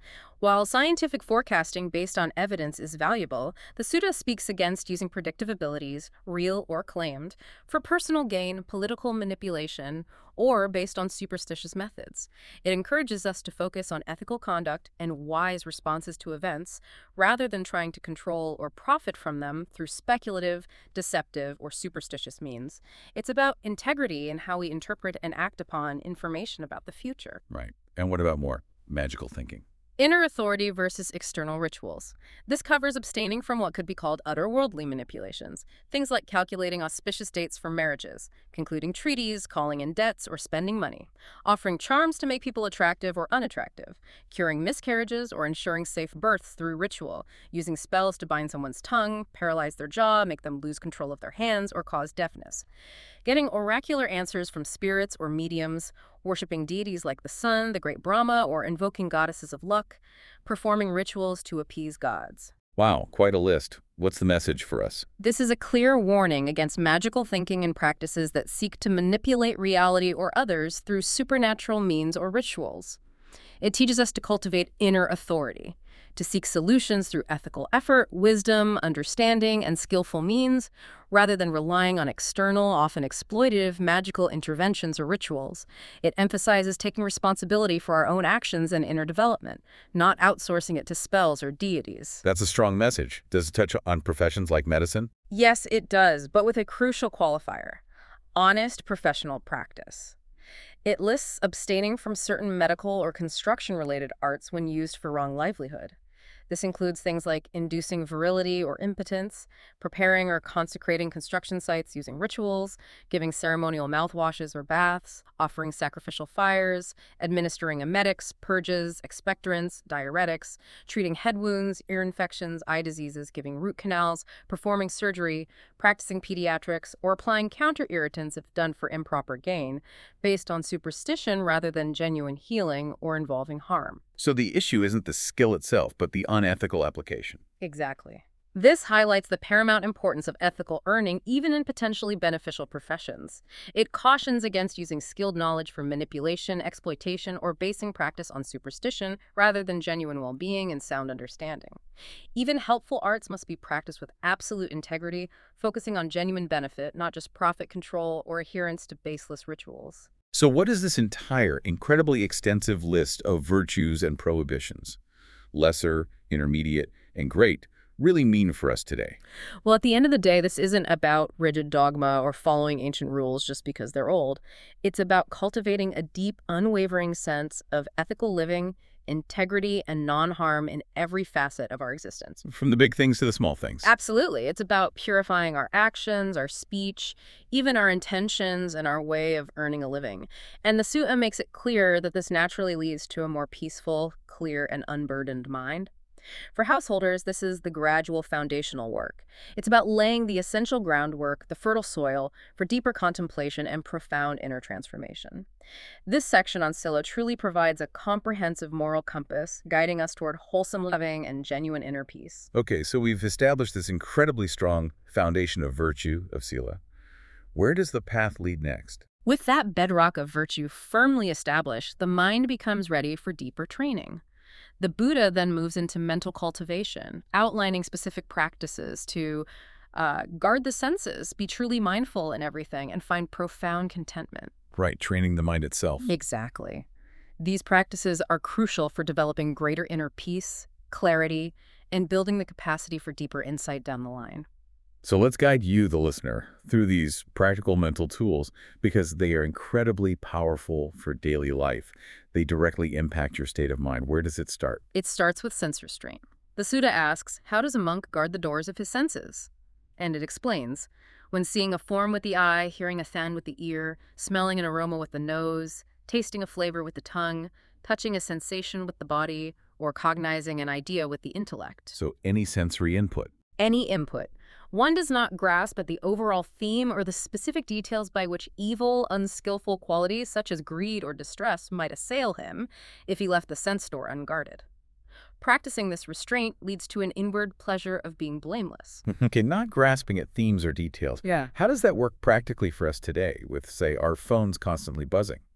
While scientific forecasting based on evidence is valuable, the Sutta speaks against using predictive abilities, real or claimed, for personal gain, political manipulation, or based on superstitious methods. It encourages us to focus on ethical conduct and wise responses to events, rather than trying to control or profit from them through speculative, deceptive, or superstitious means. It's about integrity in how we interpret and act upon information about the future. Right. And what about more magical thinking? Inner authority versus external rituals. This covers abstaining from what could be called otherworldly manipulations, things like calculating auspicious dates for marriages, concluding treaties, calling in debts, or spending money, offering charms to make people attractive or unattractive, curing miscarriages or ensuring safe births through ritual, using spells to bind someone's tongue, paralyze their jaw, make them lose control of their hands, or cause deafness. Getting oracular answers from spirits or mediums, worshiping deities like the sun, the great Brahma, or invoking goddesses of luck, performing rituals to appease gods. Wow, quite a list. What's the message for us? This is a clear warning against magical thinking and practices that seek to manipulate reality or others through supernatural means or rituals. It teaches us to cultivate inner authority, to seek solutions through ethical effort, wisdom, understanding, and skillful means, rather than relying on external, often exploitative, magical interventions or rituals. It emphasizes taking responsibility for our own actions and inner development, not outsourcing it to spells or deities. That's a strong message. Does it touch on professions like medicine? Yes, it does, but with a crucial qualifier: honest professional practice. It lists abstaining from certain medical or construction-related arts when used for wrong livelihood. This includes things like inducing virility or impotence, preparing or consecrating construction sites using rituals, giving ceremonial mouthwashes or baths, offering sacrificial fires, administering emetics, purges, expectorants, diuretics, treating head wounds, ear infections, eye diseases, giving root canals, performing surgery, practicing pediatrics, or applying counter-irritants if done for improper gain, based on superstition rather than genuine healing or involving harm. So the issue isn't the skill itself, but the unethical application. Exactly. This highlights the paramount importance of ethical earning even in potentially beneficial professions. It cautions against using skilled knowledge for manipulation, exploitation, or basing practice on superstition rather than genuine well-being and sound understanding. Even helpful arts must be practiced with absolute integrity, focusing on genuine benefit, not just profit control or adherence to baseless rituals. So what does this entire, incredibly extensive list of virtues and prohibitions, lesser, intermediate, and great, really mean for us today? Well, at the end of the day, this isn't about rigid dogma or following ancient rules just because they're old. It's about cultivating a deep, unwavering sense of ethical living, integrity, and non-harm in every facet of our existence. From the big things to the small things. Absolutely. It's about purifying our actions, our speech, even our intentions, and our way of earning a living. And the Sutta makes it clear that this naturally leads to a more peaceful, clear, and unburdened mind. For householders, this is the gradual foundational work. It's about laying the essential groundwork, the fertile soil, for deeper contemplation and profound inner transformation. This section on Sila truly provides a comprehensive moral compass, guiding us toward wholesome living and genuine inner peace. Okay, so we've established this incredibly strong foundation of virtue, of Sila. Where does the path lead next? With that bedrock of virtue firmly established, the mind becomes ready for deeper training. The Buddha then moves into mental cultivation, outlining specific practices to guard the senses, be truly mindful in everything, and find profound contentment. Right, training the mind itself. Exactly. These practices are crucial for developing greater inner peace, clarity, and building the capacity for deeper insight down the line. So let's guide you, the listener, through these practical mental tools because they are incredibly powerful for daily life. They directly impact your state of mind. Where does it start? It starts with sense restraint. The Sutta asks, how does a monk guard the doors of his senses? And it explains, when seeing a form with the eye, hearing a sound with the ear, smelling an aroma with the nose, tasting a flavor with the tongue, touching a sensation with the body, or cognizing an idea with the intellect. So any sensory input. Any input. One does not grasp at the overall theme or the specific details by which evil, unskillful qualities such as greed or distress might assail him if he left the sense door unguarded. Practicing this restraint leads to an inward pleasure of being blameless. Okay, not grasping at themes or details. Yeah. How does that work practically for us today with, say, our phones constantly buzzing?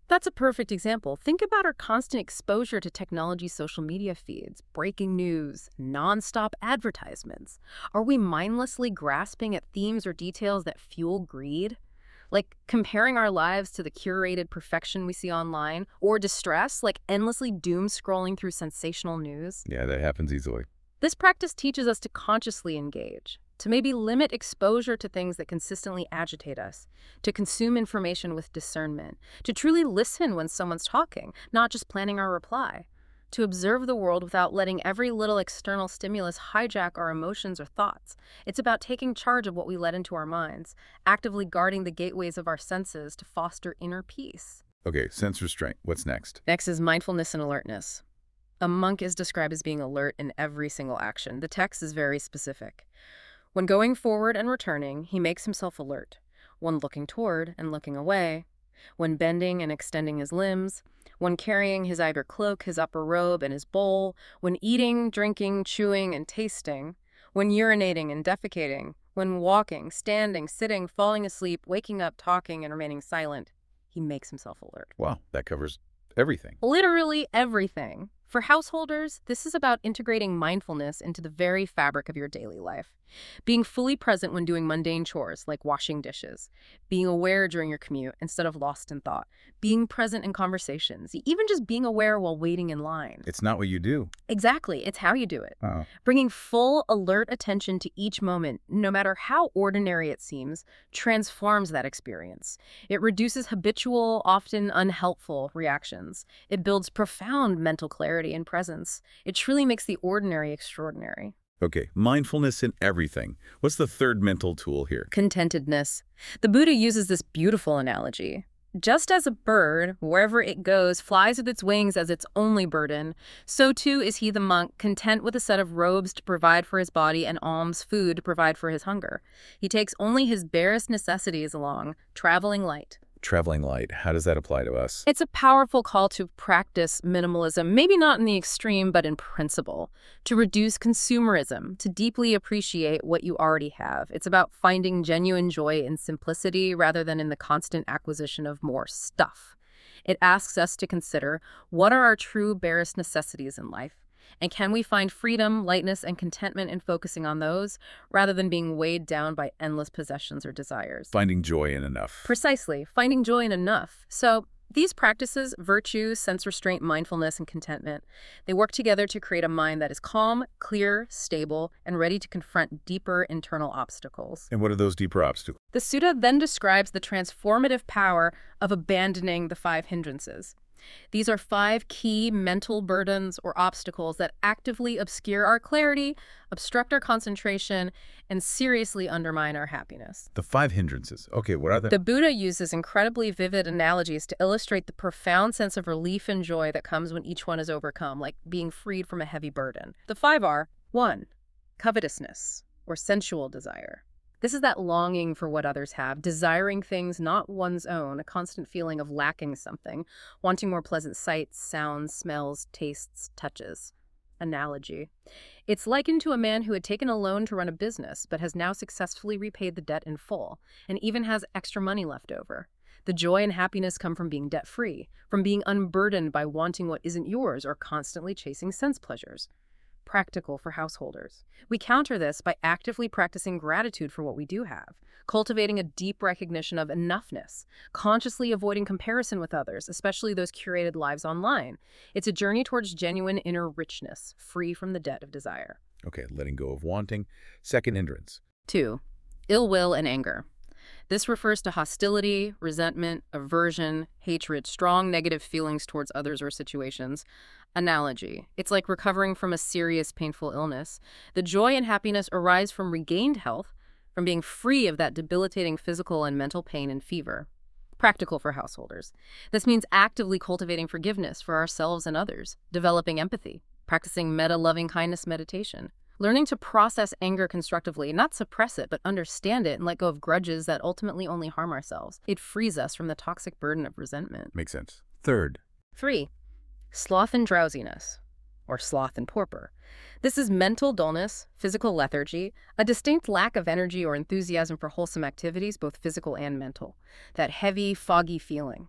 That's a perfect example. Think about our constant exposure to technology social media feeds, breaking news, nonstop advertisements. Are we mindlessly grasping at themes or details that fuel greed? Like comparing our lives to the curated perfection we see online, or distress, like endlessly doom scrolling through sensational news? Yeah, that happens easily. This practice teaches us to consciously engage, to maybe limit exposure to things that consistently agitate us, to consume information with discernment, to truly listen when someone's talking, not just planning our reply, to observe the world without letting every little external stimulus hijack our emotions or thoughts. It's about taking charge of what we let into our minds, actively guarding the gateways of our senses to foster inner peace. Okay, sense restraint. What's next? Next is mindfulness and alertness. A monk is described as being alert in every single action. The text is very specific. When going forward and returning, he makes himself alert. When looking toward and looking away. When bending and extending his limbs. When carrying his either cloak, his upper robe, and his bowl. When eating, drinking, chewing, and tasting. When urinating and defecating. When walking, standing, sitting, falling asleep, waking up, talking, and remaining silent. He makes himself alert. Wow, that covers everything. Literally everything. For householders, this is about integrating mindfulness into the very fabric of your daily life. Being fully present when doing mundane chores like washing dishes. Being aware during your commute instead of lost in thought. Being present in conversations. Even just being aware while waiting in line. It's not what you do. Exactly. It's how you do it. Oh. Bringing full, alert attention to each moment, no matter how ordinary it seems, transforms that experience. It reduces habitual, often unhelpful reactions. It builds profound mental clarity and presence. It truly makes the ordinary extraordinary. Okay, mindfulness in everything. What's the third mental tool here? Contentedness. The Buddha uses this beautiful analogy. Just as a bird, wherever it goes, flies with its wings as its only burden, so too is he the monk, content with a set of robes to provide for his body and alms food to provide for his hunger. He takes only his barest necessities along, traveling light. Traveling light. How does that apply to us? It's a powerful call to practice minimalism, maybe not in the extreme, but in principle, to reduce consumerism, to deeply appreciate what you already have. It's about finding genuine joy in simplicity rather than in the constant acquisition of more stuff. It asks us to consider, what are our true barest necessities in life? And can we find freedom, lightness, and contentment in focusing on those, rather than being weighed down by endless possessions or desires? Finding joy in enough. Precisely. Finding joy in enough. So these practices, virtue, sense restraint, mindfulness, and contentment, they work together to create a mind that is calm, clear, stable, and ready to confront deeper internal obstacles. And what are those deeper obstacles? The Sutta then describes the transformative power of abandoning the 5 hindrances. These are 5 key mental burdens or obstacles that actively obscure our clarity, obstruct our concentration, and seriously undermine our happiness. The 5 hindrances. Okay, what are they? The Buddha uses incredibly vivid analogies to illustrate the profound sense of relief and joy that comes when each one is overcome, like being freed from a heavy burden. The 5 are: 1. Covetousness, or sensual desire. This is that longing for what others have, desiring things not one's own, a constant feeling of lacking something, wanting more pleasant sights, sounds, smells, tastes, touches. Analogy. It's likened to a man who had taken a loan to run a business, but has now successfully repaid the debt in full, and even has extra money left over. The joy and happiness come from being debt-free, from being unburdened by wanting what isn't yours or constantly chasing sense pleasures. Practical for householders. We counter this by actively practicing gratitude for what we do have, cultivating a deep recognition of enoughness, consciously avoiding comparison with others, especially those curated lives online. It's a journey towards genuine inner richness, free from the debt of desire. Okay, letting go of wanting. Second hindrance. 2. Ill will and anger. This refers to hostility, resentment, aversion, hatred, strong negative feelings towards others or situations. Analogy. It's like recovering from a serious, painful illness. The joy and happiness arise from regained health, from being free of that debilitating physical and mental pain and fever. Practical for householders. This means actively cultivating forgiveness for ourselves and others, developing empathy, practicing metta-loving-kindness meditation, learning to process anger constructively, not suppress it, but understand it and let go of grudges that ultimately only harm ourselves. It frees us from the toxic burden of resentment. Makes sense. Third. 3. Sloth and drowsiness, or sloth and torpor. This is mental dullness, physical lethargy, a distinct lack of energy or enthusiasm for wholesome activities, both physical and mental. That heavy, foggy feeling.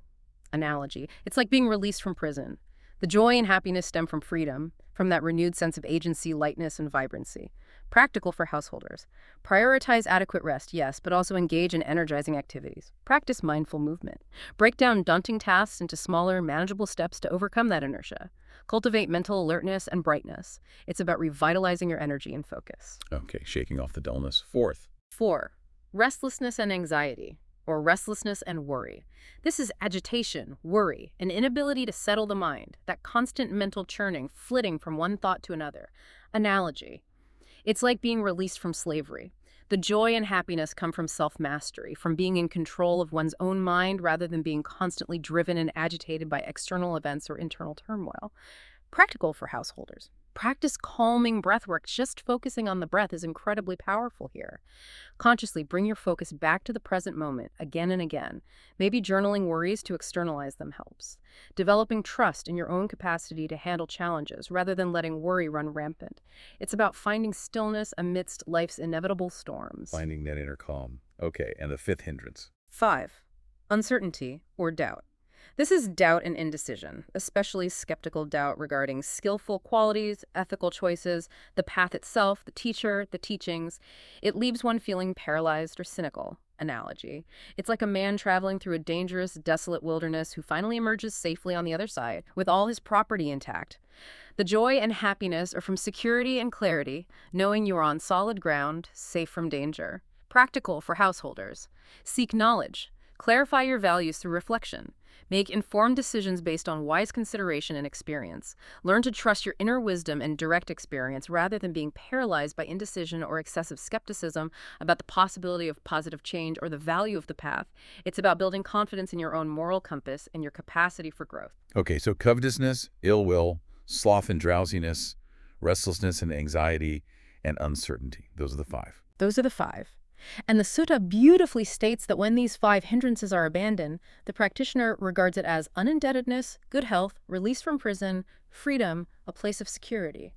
Analogy. It's like being released from prison. The joy and happiness stem from freedom, from that renewed sense of agency, lightness, and vibrancy. Practical for householders. Prioritize adequate rest, yes, but also engage in energizing activities. Practice mindful movement. Break down daunting tasks into smaller, manageable steps to overcome that inertia. Cultivate mental alertness and brightness. It's about revitalizing your energy and focus. Okay, shaking off the dullness. Fourth. 4. Restlessness and anxiety, or restlessness and worry. This is agitation, worry, an inability to settle the mind, that constant mental churning, flitting from one thought to another. Analogy. It's like being released from slavery. The joy and happiness come from self-mastery, from being in control of one's own mind rather than being constantly driven and agitated by external events or internal turmoil. Practical for householders. Practice calming breath work. Just focusing on the breath is incredibly powerful here. Consciously bring your focus back to the present moment again and again. Maybe journaling worries to externalize them helps. Developing trust in your own capacity to handle challenges rather than letting worry run rampant. It's about finding stillness amidst life's inevitable storms. Finding that inner calm. Okay, and the fifth hindrance. 5. Uncertainty or doubt. This is doubt and indecision, especially skeptical doubt regarding skillful qualities, ethical choices, the path itself, the teacher, the teachings. It leaves one feeling paralyzed or cynical. Analogy. It's like a man traveling through a dangerous, desolate wilderness who finally emerges safely on the other side, with all his property intact. The joy and happiness are from security and clarity, knowing you are on solid ground, safe from danger. Practical for householders. Seek knowledge. Clarify your values through reflection. Make informed decisions based on wise consideration and experience. Learn to trust your inner wisdom and direct experience rather than being paralyzed by indecision or excessive skepticism about the possibility of positive change or the value of the path. It's about building confidence in your own moral compass and your capacity for growth. Okay, so covetousness, ill will, sloth and drowsiness, restlessness and anxiety, and uncertainty. Those are the 5. Those are the 5. And the sutta beautifully states that when these 5 hindrances are abandoned, the practitioner regards it as unindebtedness, good health, release from prison, freedom, a place of security.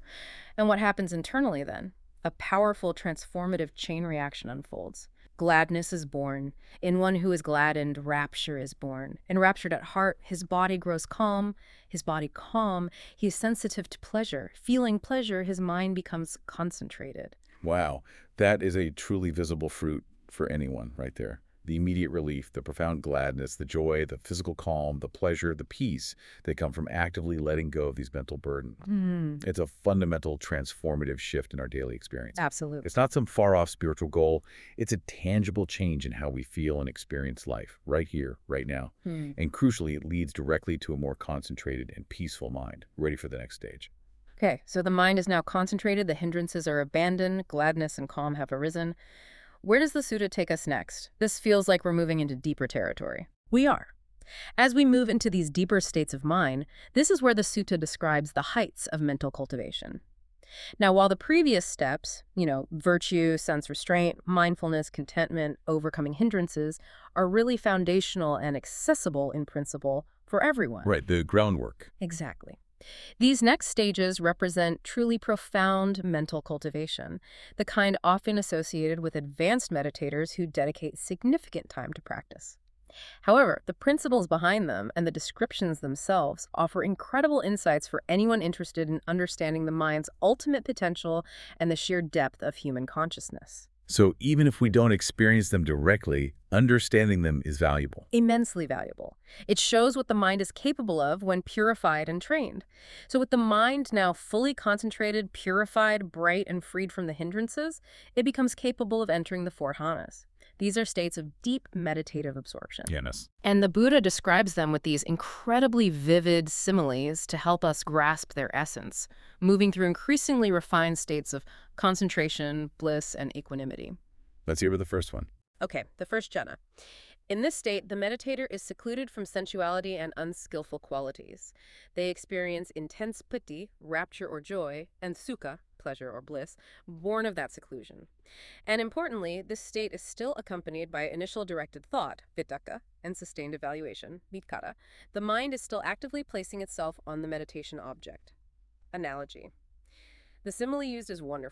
And what happens internally then? A powerful transformative chain reaction unfolds. Gladness is born. In one who is gladdened, rapture is born. Enraptured at heart, his body grows calm. His body calm, he is sensitive to pleasure. Feeling pleasure, his mind becomes concentrated. Wow, that is a truly visible fruit for anyone right there. The immediate relief, the profound gladness, the joy, the physical calm, the pleasure, the peace that come from actively letting go of these mental burdens. It's a fundamental transformative shift in our daily experience. Absolutely. It's not some far-off spiritual goal. It's a tangible change in how we feel and experience life, right here, right now. And crucially, it leads directly to a more concentrated and peaceful mind, ready for the next stage. Okay, so the mind is now concentrated, the hindrances are abandoned, gladness and calm have arisen. Where does the sutta take us next? This feels like we're moving into deeper territory. We are. As we move into these deeper states of mind, this is where the sutta describes the heights of mental cultivation. Now, while the previous steps, virtue, sense restraint, mindfulness, contentment, overcoming hindrances, are really foundational and accessible in principle for everyone. Right, the groundwork. Exactly. These next stages represent truly profound mental cultivation, the kind often associated with advanced meditators who dedicate significant time to practice. However, the principles behind them and the descriptions themselves offer incredible insights for anyone interested in understanding the mind's ultimate potential and the sheer depth of human consciousness. So even if we don't experience them directly, understanding them is valuable. Immensely valuable. It shows what the mind is capable of when purified and trained. So with the mind now fully concentrated, purified, bright, and freed from the hindrances, it becomes capable of entering the 4 jhanas. These are states of deep meditative absorption. Yes. And the Buddha describes them with these incredibly vivid similes to help us grasp their essence, moving through increasingly refined states of concentration, bliss, and equanimity. Let's hear about the first one. Okay, the first jhana. In this state, the meditator is secluded from sensuality and unskillful qualities. They experience intense piti, rapture or joy, and sukha, pleasure or bliss, born of that seclusion. And importantly, this state is still accompanied by initial directed thought, vitakka, and sustained evaluation, vicara. The mind is still actively placing itself on the meditation object. Analogy. The simile used is wonderful.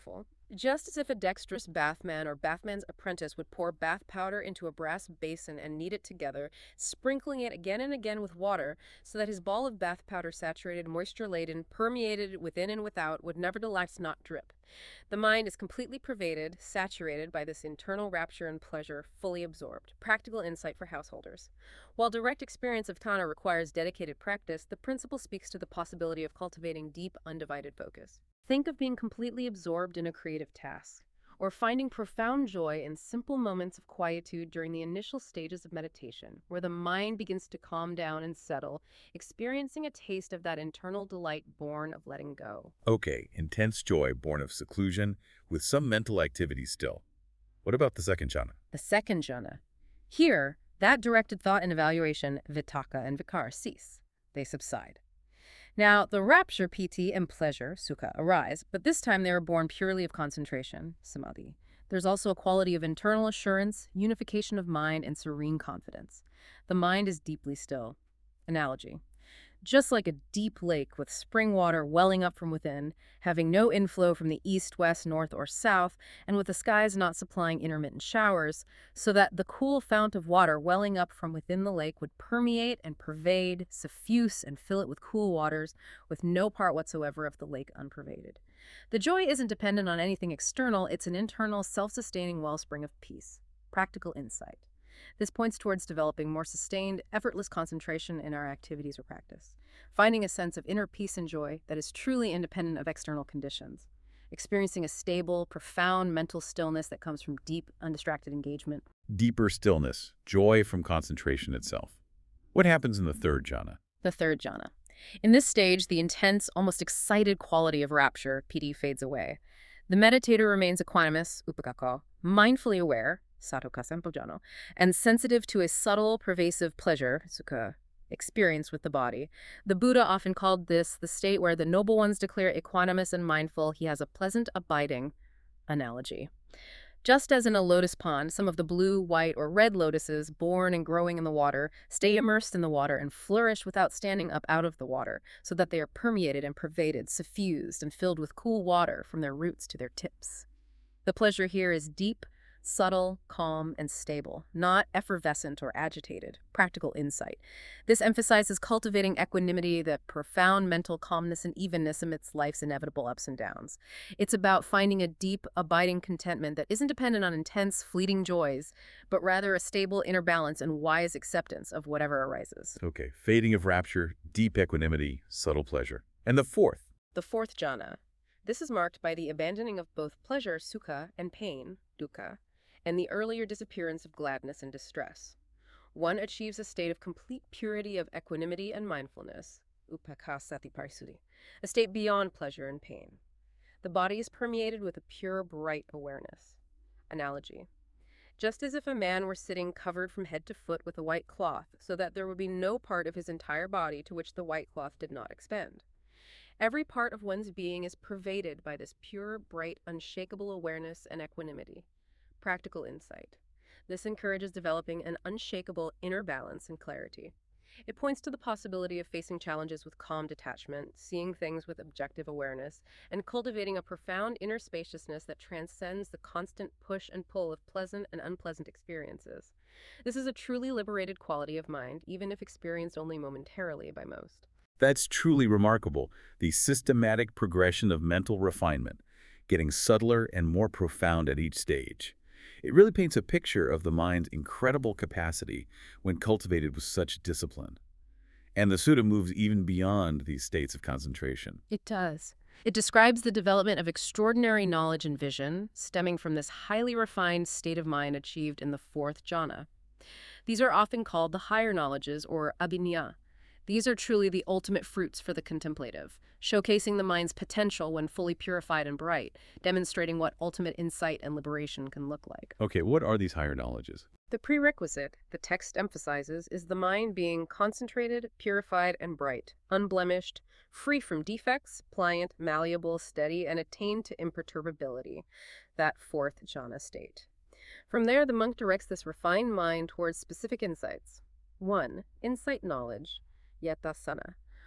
Just as if a dexterous bathman or bathman's apprentice would pour bath powder into a brass basin and knead it together, sprinkling it again and again with water, so that his ball of bath powder, saturated, moisture-laden, permeated within and without, would nevertheless not drip. The mind is completely pervaded, saturated by this internal rapture and pleasure, fully absorbed. Practical insight for householders. While direct experience of Tana requires dedicated practice, the principle speaks to the possibility of cultivating deep, undivided focus. Think of being completely absorbed in a creative task, or finding profound joy in simple moments of quietude during the initial stages of meditation, where the mind begins to calm down and settle, experiencing a taste of that internal delight born of letting go. Okay, intense joy born of seclusion with some mental activity still. What about the second jhana? The second jhana. Here, that directed thought and evaluation, vitakka and vikara, cease. They subside. Now, the rapture, piti, and pleasure, sukha, arise, but this time they are born purely of concentration, samadhi. There's also a quality of internal assurance, unification of mind, and serene confidence. The mind is deeply still. Analogy. Just like a deep lake with spring water welling up from within, having no inflow from the east, west, north, or south, and with the skies not supplying intermittent showers, so that the cool fount of water welling up from within the lake would permeate and pervade, suffuse, and fill it with cool waters, with no part whatsoever of the lake unpervaded. The joy isn't dependent on anything external, it's an internal, self-sustaining wellspring of peace. Practical insight. This points towards developing more sustained, effortless concentration in our activities or practice, finding a sense of inner peace and joy that is truly independent of external conditions, experiencing a stable, profound mental stillness that comes from deep, undistracted engagement. Deeper stillness, joy from concentration itself. What happens in the third jhana? The third jhana. In this stage, the intense, almost excited quality of rapture, piti, fades away. The meditator remains equanimous, upakako, mindfully aware, sattva sampajano, and sensitive to a subtle, pervasive pleasure, sukha, experience with the body. The Buddha often called this the state where the noble ones declare equanimous and mindful. He has a pleasant abiding analogy. Just as in a lotus pond, some of the blue, white, or red lotuses, born and growing in the water, stay immersed in the water and flourish without standing up out of the water, so that they are permeated and pervaded, suffused, and filled with cool water from their roots to their tips. The pleasure here is deep, subtle, calm, and stable, not effervescent or agitated. Practical insight. This emphasizes cultivating equanimity, the profound mental calmness and evenness amidst life's inevitable ups and downs. It's about finding a deep, abiding contentment that isn't dependent on intense, fleeting joys, but rather a stable inner balance and wise acceptance of whatever arises. Okay, fading of rapture, deep equanimity, subtle pleasure. And the fourth? The fourth jhana. This is marked by the abandoning of both pleasure, sukha, and pain, dukkha, and the earlier disappearance of gladness and distress. One achieves a state of complete purity of equanimity and mindfulness, upakasati parishuddhi, a state beyond pleasure and pain. The body is permeated with a pure, bright awareness. Analogy. Just as if a man were sitting covered from head to foot with a white cloth, so that there would be no part of his entire body to which the white cloth did not extend. Every part of one's being is pervaded by this pure, bright, unshakable awareness and equanimity. Practical insight. This encourages developing an unshakable inner balance and clarity. It points to the possibility of facing challenges with calm detachment, seeing things with objective awareness, and cultivating a profound inner spaciousness that transcends the constant push and pull of pleasant and unpleasant experiences. This is a truly liberated quality of mind, even if experienced only momentarily by most. That's truly remarkable, the systematic progression of mental refinement, getting subtler and more profound at each stage. It really paints a picture of the mind's incredible capacity when cultivated with such discipline. And the sutta moves even beyond these states of concentration. It does. It describes the development of extraordinary knowledge and vision stemming from this highly refined state of mind achieved in the fourth jhana. These are often called the higher knowledges, or abhiññā. These are truly the ultimate fruits for the contemplative, showcasing the mind's potential when fully purified and bright, demonstrating what ultimate insight and liberation can look like. Okay, what are these higher knowledges? The prerequisite, the text emphasizes, is the mind being concentrated, purified, and bright, unblemished, free from defects, pliant, malleable, steady, and attained to imperturbability, that fourth jhana state. From there, the monk directs this refined mind towards specific insights. 1. Insight knowledge. Yattasana.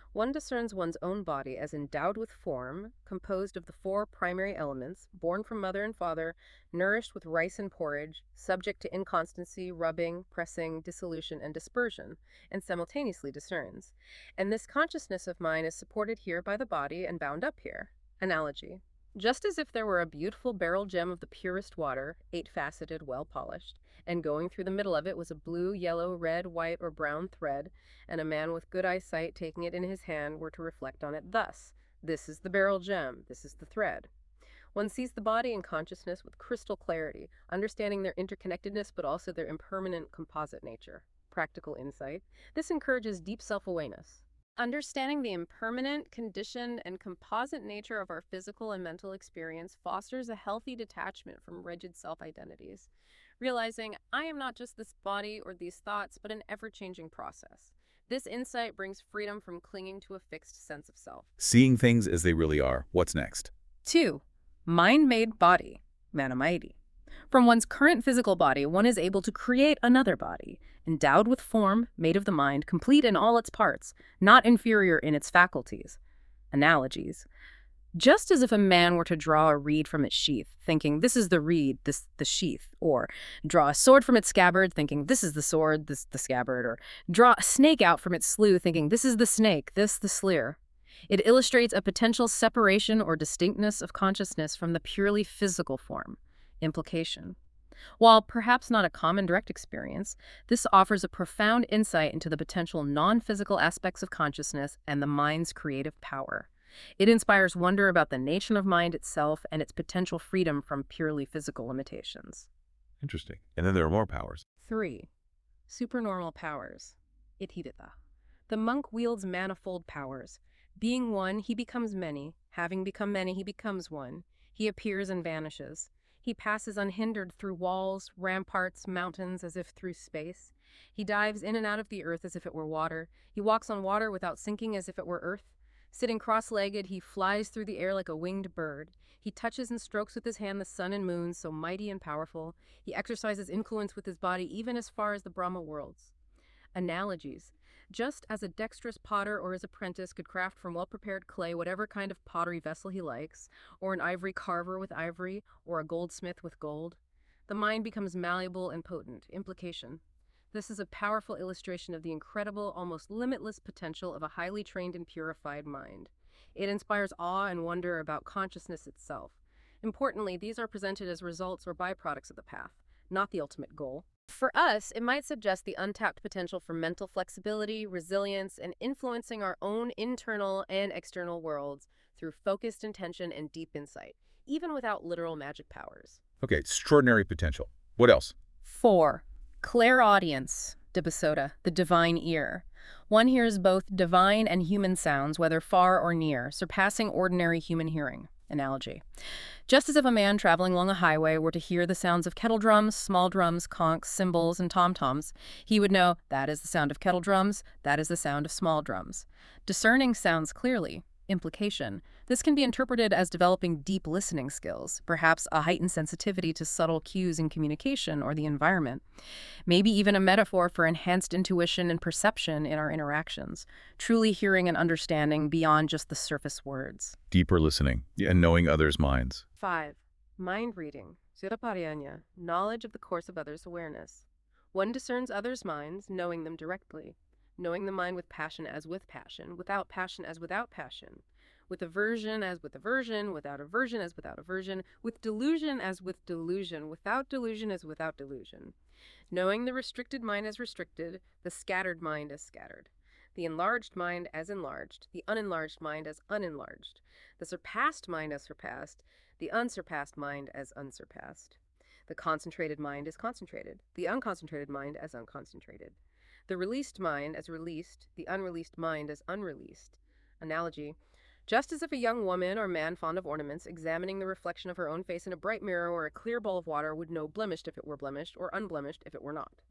One discerns one's own body as endowed with form, composed of the four primary elements, born from mother and father, nourished with rice and porridge, subject to inconstancy, rubbing, pressing, dissolution, and dispersion, and simultaneously discerns. And this consciousness of mine is supported here by the body and bound up here. Analogy. Just as if there were a beautiful beryl gem of the purest water, eight-faceted, well-polished, and going through the middle of it was a blue, yellow, red, white, or brown thread, and a man with good eyesight taking it in his hand were to reflect on it thus: this is the beryl gem, this is the thread. One sees the body and consciousness with crystal clarity, understanding their interconnectedness but also their impermanent composite nature. Practical insight. This encourages deep self-awareness. Understanding the impermanent, conditioned, and composite nature of our physical and mental experience fosters a healthy detachment from rigid self-identities. Realizing, I am not just this body or these thoughts, but an ever-changing process. This insight brings freedom from clinging to a fixed sense of self. Seeing things as they really are. What's next? 2. Mind-made body, Manamaiti. From one's current physical body, one is able to create another body, endowed with form, made of the mind, complete in all its parts, not inferior in its faculties. Analogies. Just as if a man were to draw a reed from its sheath, thinking, this is the reed, this the sheath, or draw a sword from its scabbard, thinking, this is the sword, this the scabbard, or draw a snake out from its slough, thinking, this is the snake, this the slayer. It illustrates a potential separation or distinctness of consciousness from the purely physical form. Implication. While perhaps not a common direct experience, this offers a profound insight into the potential non-physical aspects of consciousness and the mind's creative power. It inspires wonder about the nature of mind itself and its potential freedom from purely physical limitations. Interesting. And then there are more powers. 3. Supernormal powers. Ithidita. The monk wields manifold powers. Being one, he becomes many. Having become many, he becomes one. He appears and vanishes. He passes unhindered through walls, ramparts, mountains, as if through space. He dives in and out of the earth as if it were water. He walks on water without sinking as if it were earth. Sitting cross-legged, he flies through the air like a winged bird. He touches and strokes with his hand the sun and moon, so mighty and powerful. He exercises influence with his body even as far as the Brahma worlds. Analogies. Just as a dexterous potter or his apprentice could craft from well-prepared clay whatever kind of pottery vessel he likes, or an ivory carver with ivory, or a goldsmith with gold, the mind becomes malleable and potent. Implication. This is a powerful illustration of the incredible, almost limitless potential of a highly trained and purified mind. It inspires awe and wonder about consciousness itself. Importantly, these are presented as results or byproducts of the path, not the ultimate goal. For us, it might suggest the untapped potential for mental flexibility, resilience, and influencing our own internal and external worlds through focused intention and deep insight, even without literal magic powers. Okay, extraordinary potential. What else? 4. Clairaudience, Dibasota, the divine ear. One hears both divine and human sounds, whether far or near, surpassing ordinary human hearing. Analogy. Just as if a man traveling along a highway were to hear the sounds of kettle drums, small drums, conchs, cymbals, and tom-toms, he would know that is the sound of kettle drums, that is the sound of small drums. Discerning sounds clearly. Implication. This can be interpreted as developing deep listening skills, perhaps a heightened sensitivity to subtle cues in communication or the environment. Maybe even a metaphor for enhanced intuition and perception in our interactions, truly hearing and understanding beyond just the surface words. Deeper listening and knowing others' minds. 5. Mind reading, Siraparyanya, knowledge of the course of others' awareness. One discerns others' minds, knowing them directly. Knowing the mind with passion as with passion, without passion as without passion, with aversion as with aversion, without aversion as without aversion, with delusion as with delusion, without delusion as without delusion. Knowing the restricted mind as restricted, the scattered mind as scattered, the enlarged mind as enlarged, the unenlarged mind as unenlarged, the surpassed mind as surpassed, the unsurpassed mind as unsurpassed. The concentrated mind as concentrated, the unconcentrated mind as unconcentrated. The released mind as released, the unreleased mind as unreleased. Analogy. Just as if a young woman or man fond of ornaments, examining the reflection of her own face in a bright mirror or a clear bowl of water, would know blemished if it were blemished, or unblemished if it were not.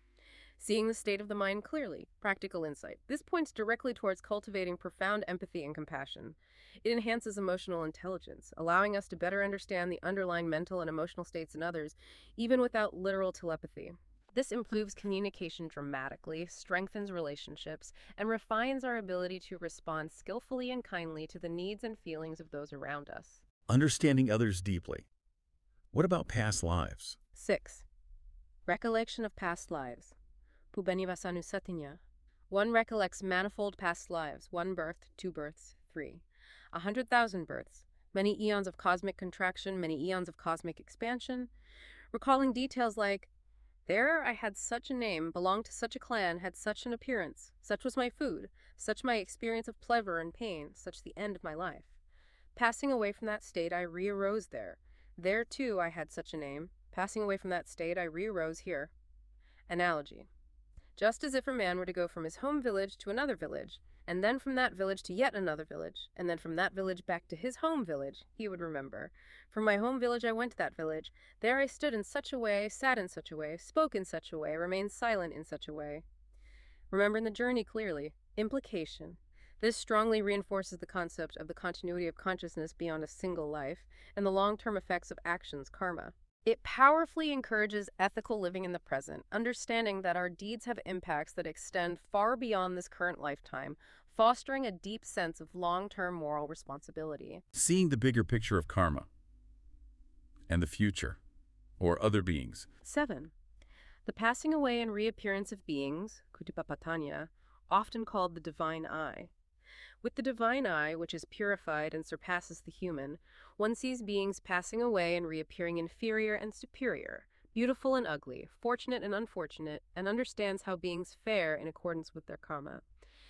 Seeing the state of the mind clearly. Practical insight. This points directly towards cultivating profound empathy and compassion. It enhances emotional intelligence, allowing us to better understand the underlying mental and emotional states in others, even without literal telepathy. This improves communication dramatically, strengthens relationships, and refines our ability to respond skillfully and kindly to the needs and feelings of those around us. Understanding others deeply. What about past lives? 6. Recollection of past lives. Pubanivasanu Satinya. One recollects manifold past lives, 1 birth, 2 births, 3. 100,000 births, many eons of cosmic contraction, many eons of cosmic expansion, recalling details like, there I had such a name, belonged to such a clan, had such an appearance, such was my food, such my experience of pleasure and pain, such the end of my life. Passing away from that state, I re-arose there. There, too, I had such a name. Passing away from that state, I re-arose here. Analogy. Just as if a man were to go from his home village to another village, and then from that village to yet another village, and then from that village back to his home village, he would remember. From my home village I went to that village. There I stood in such a way, sat in such a way, spoke in such a way, remained silent in such a way. Remembering the journey clearly. Implication. This strongly reinforces the concept of the continuity of consciousness beyond a single life, and the long-term effects of actions, karma. It powerfully encourages ethical living in the present, understanding that our deeds have impacts that extend far beyond this current lifetime, fostering a deep sense of long-term moral responsibility. Seeing the bigger picture of karma and the future, or other beings. 7. The passing away and reappearance of beings, Kutipapatanya, often called the divine eye. With the divine eye, which is purified and surpasses the human, one sees beings passing away and reappearing inferior and superior, beautiful and ugly, fortunate and unfortunate, and understands how beings fare in accordance with their karma.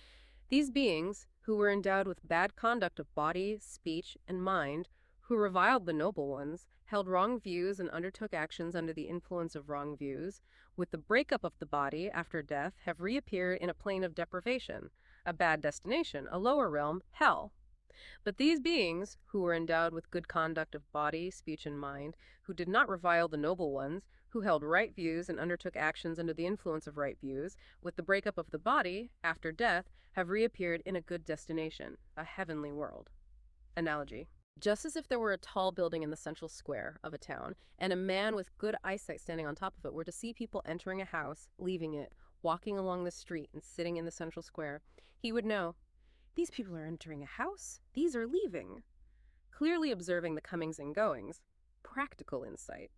These beings, who were endowed with bad conduct of body, speech, and mind, who reviled the noble ones, held wrong views and undertook actions under the influence of wrong views, with the breakup of the body after death, have reappeared in a plane of deprivation, a bad destination, a lower realm, hell. But these beings, who were endowed with good conduct of body, speech, and mind, who did not revile the noble ones, who held right views and undertook actions under the influence of right views, with the breakup of the body, after death, have reappeared in a good destination, a heavenly world. Analogy. Just as if there were a tall building in the central square of a town, and a man with good eyesight standing on top of it were to see people entering a house, leaving it, walking along the street, and sitting in the central square, he would know, these people are entering a house, these are leaving. Clearly observing the comings and goings, practical insight.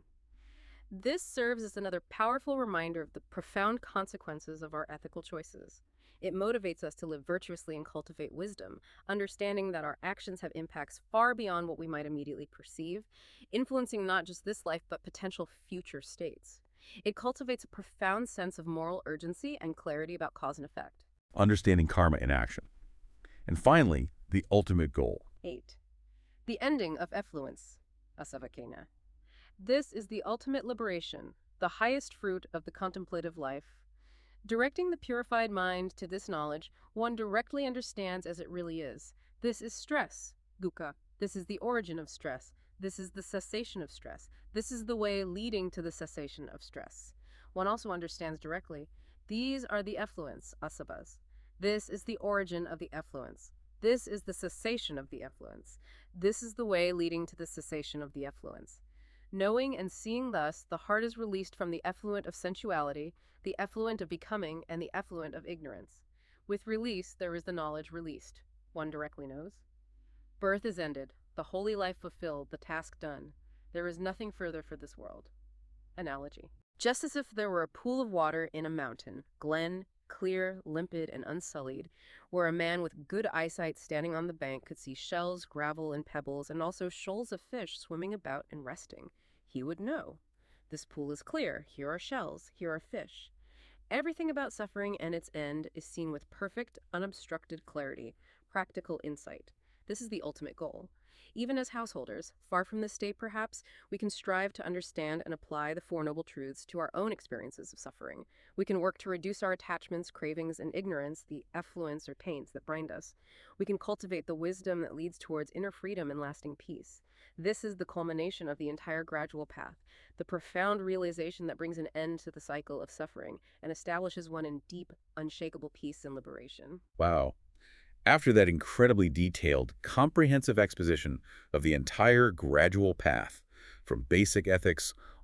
This serves as another powerful reminder of the profound consequences of our ethical choices. It motivates us to live virtuously and cultivate wisdom, understanding that our actions have impacts far beyond what we might immediately perceive, influencing not just this life but potential future states. It cultivates a profound sense of moral urgency and clarity about cause and effect. Understanding karma in action. And finally, the ultimate goal. 8. The ending of effluence, Asavakena. This is the ultimate liberation, the highest fruit of the contemplative life. Directing the purified mind to this knowledge, one directly understands as it really is. This is stress, dukkha. This is the origin of stress. This is the cessation of stress. This is the way leading to the cessation of stress. One also understands directly, these are the effluents, asavas. This is the origin of the effluence. This is the cessation of the effluence. This is the way leading to the cessation of the effluence. Knowing and seeing thus, the heart is released from the effluent of sensuality, the effluent of becoming, and the effluent of ignorance. With release, there is the knowledge released. One directly knows. Birth is ended, the holy life fulfilled, the task done. There is nothing further for this world. Analogy. Just as if there were a pool of water in a mountain, glen, clear, limpid, and unsullied, where a man with good eyesight standing on the bank could see shells, gravel, and pebbles, and also shoals of fish swimming about and resting, he would know. This pool is clear. Here are shells. Here are fish. Everything about suffering and its end is seen with perfect, unobstructed clarity, practical insight. This is the ultimate goal. Even as householders, far from this state perhaps, we can strive to understand and apply the Four Noble Truths to our own experiences of suffering. We can work to reduce our attachments, cravings, and ignorance, the effluents or taints that bind us. We can cultivate the wisdom that leads towards inner freedom and lasting peace. This is the culmination of the entire gradual path, the profound realization that brings an end to the cycle of suffering and establishes one in deep, unshakable peace and liberation. Wow. After that incredibly detailed, comprehensive exposition of the entire gradual path, from basic ethics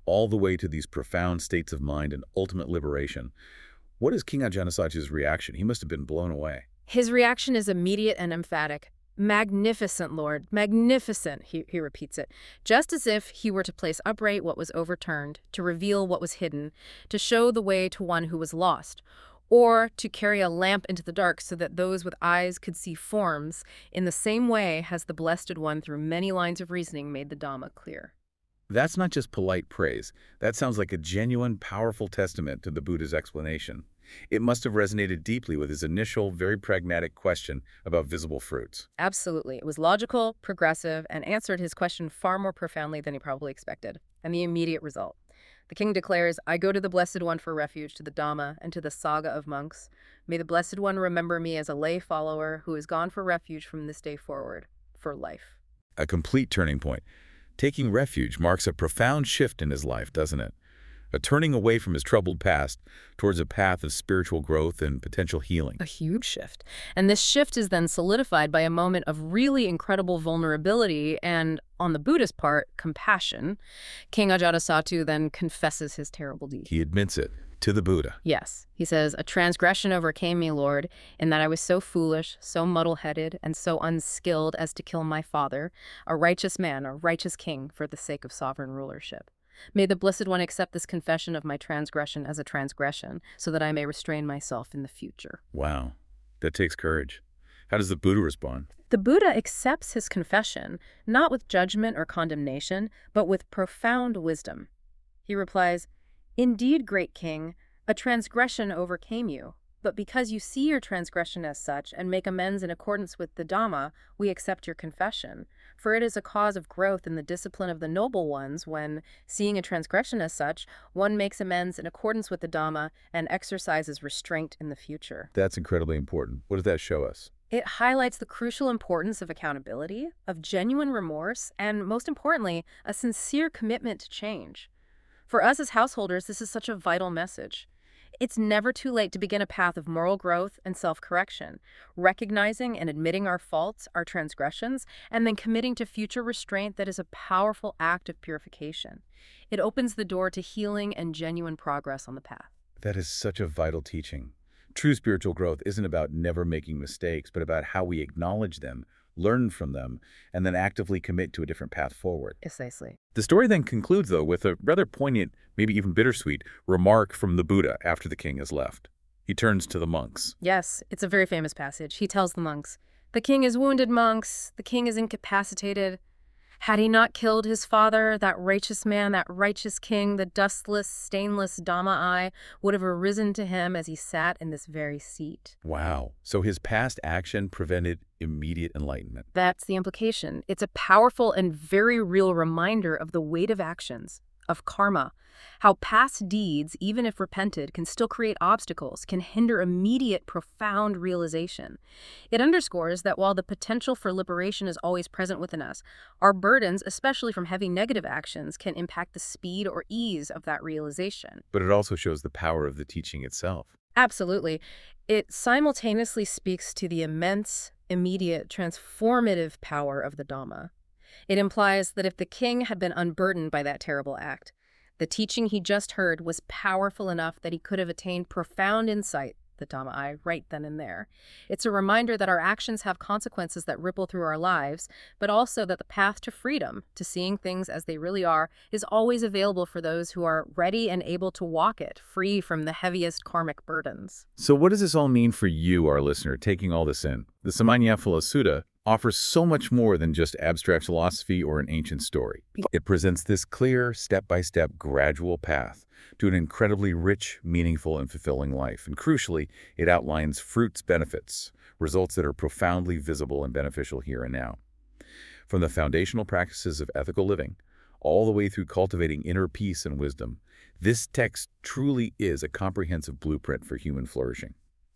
all the way to these profound states of mind and ultimate liberation. What is King Ajatasattu's reaction? He must have been blown away. His reaction is immediate and emphatic. "Magnificent, Lord, magnificent," he repeats it, just as if he were to place upright what was overturned, to reveal what was hidden, to show the way to one who was lost, or to carry a lamp into the dark so that those with eyes could see forms. In the same way has the Blessed One, through many lines of reasoning, made the Dhamma clear. That's not just polite praise. That sounds like a genuine, powerful testament to the Buddha's explanation. It must have resonated deeply with his initial, very pragmatic question about visible fruits. Absolutely. It was logical, progressive, and answered his question far more profoundly than he probably expected. And the immediate result. The king declares, "I go to the Blessed One for refuge, to the Dhamma, and to the Sangha of monks. May the Blessed One remember me as a lay follower who has gone for refuge from this day forward, for life." A complete turning point. Taking refuge marks a profound shift in his life, doesn't it? A turning away from his troubled past towards a path of spiritual growth and potential healing. A huge shift. And this shift is then solidified by a moment of really incredible vulnerability and, on the Buddhist part, compassion. King Ajatasattu then confesses his terrible deed. He admits it to the Buddha. Yes. He says, "A transgression overcame me, Lord, in that I was so foolish, so muddle-headed, and so unskilled as to kill my father, a righteous man, a righteous king, for the sake of sovereign rulership. May the Blessed One accept this confession of my transgression as a transgression, so that I may restrain myself in the future." Wow, that takes courage. How does the Buddha respond? The Buddha accepts his confession, not with judgment or condemnation, but with profound wisdom. He replies, "Indeed, great king, a transgression overcame you. But because you see your transgression as such and make amends in accordance with the Dhamma, we accept your confession. For it is a cause of growth in the discipline of the noble ones when, seeing a transgression as such, one makes amends in accordance with the Dhamma and exercises restraint in the future." That's incredibly important. What does that show us? It highlights the crucial importance of accountability, of genuine remorse, and, most importantly, a sincere commitment to change. For us as householders, this is such a vital message. It's never too late to begin a path of moral growth and self-correction, recognizing and admitting our faults, our transgressions, and then committing to future restraint that is a powerful act of purification. It opens the door to healing and genuine progress on the path. That is such a vital teaching. True spiritual growth isn't about never making mistakes, but about how we acknowledge them, learn from them, and then actively commit to a different path forward. Precisely. The story then concludes, though, with a rather poignant, maybe even bittersweet, remark from the Buddha after the king has left. He turns to the monks. Yes, it's a very famous passage. He tells the monks, "The king is wounded, monks. The king is incapacitated. Had he not killed his father, that righteous man, that righteous king, the dustless, stainless Dhamma-I would have arisen to him as he sat in this very seat." Wow. So his past action prevented immediate enlightenment. That's the implication. It's a powerful and very real reminder of the weight of actions, of karma, how past deeds, even if repented, can still create obstacles, can hinder immediate, profound realization. It underscores that while the potential for liberation is always present within us, our burdens, especially from heavy negative actions, can impact the speed or ease of that realization. But it also shows the power of the teaching itself. Absolutely. It simultaneously speaks to the immense, immediate, transformative power of the Dhamma. It implies that if the king had been unburdened by that terrible act, the teaching he just heard was powerful enough that he could have attained profound insight, the Dhamma-I, right then and there. It's a reminder that our actions have consequences that ripple through our lives, but also that the path to freedom, to seeing things as they really are, is always available for those who are ready and able to walk it, free from the heaviest karmic burdens. So what does this all mean for you, our listener, taking all this in? The Samannaphala Sutta offers so much more than just abstract philosophy or an ancient story. It presents this clear, step-by-step, gradual path to an incredibly rich, meaningful, and fulfilling life. And crucially, it outlines fruits, benefits, results that are profoundly visible and beneficial here and now. From the foundational practices of ethical living, all the way through cultivating inner peace and wisdom, this text truly is a comprehensive blueprint for human flourishing.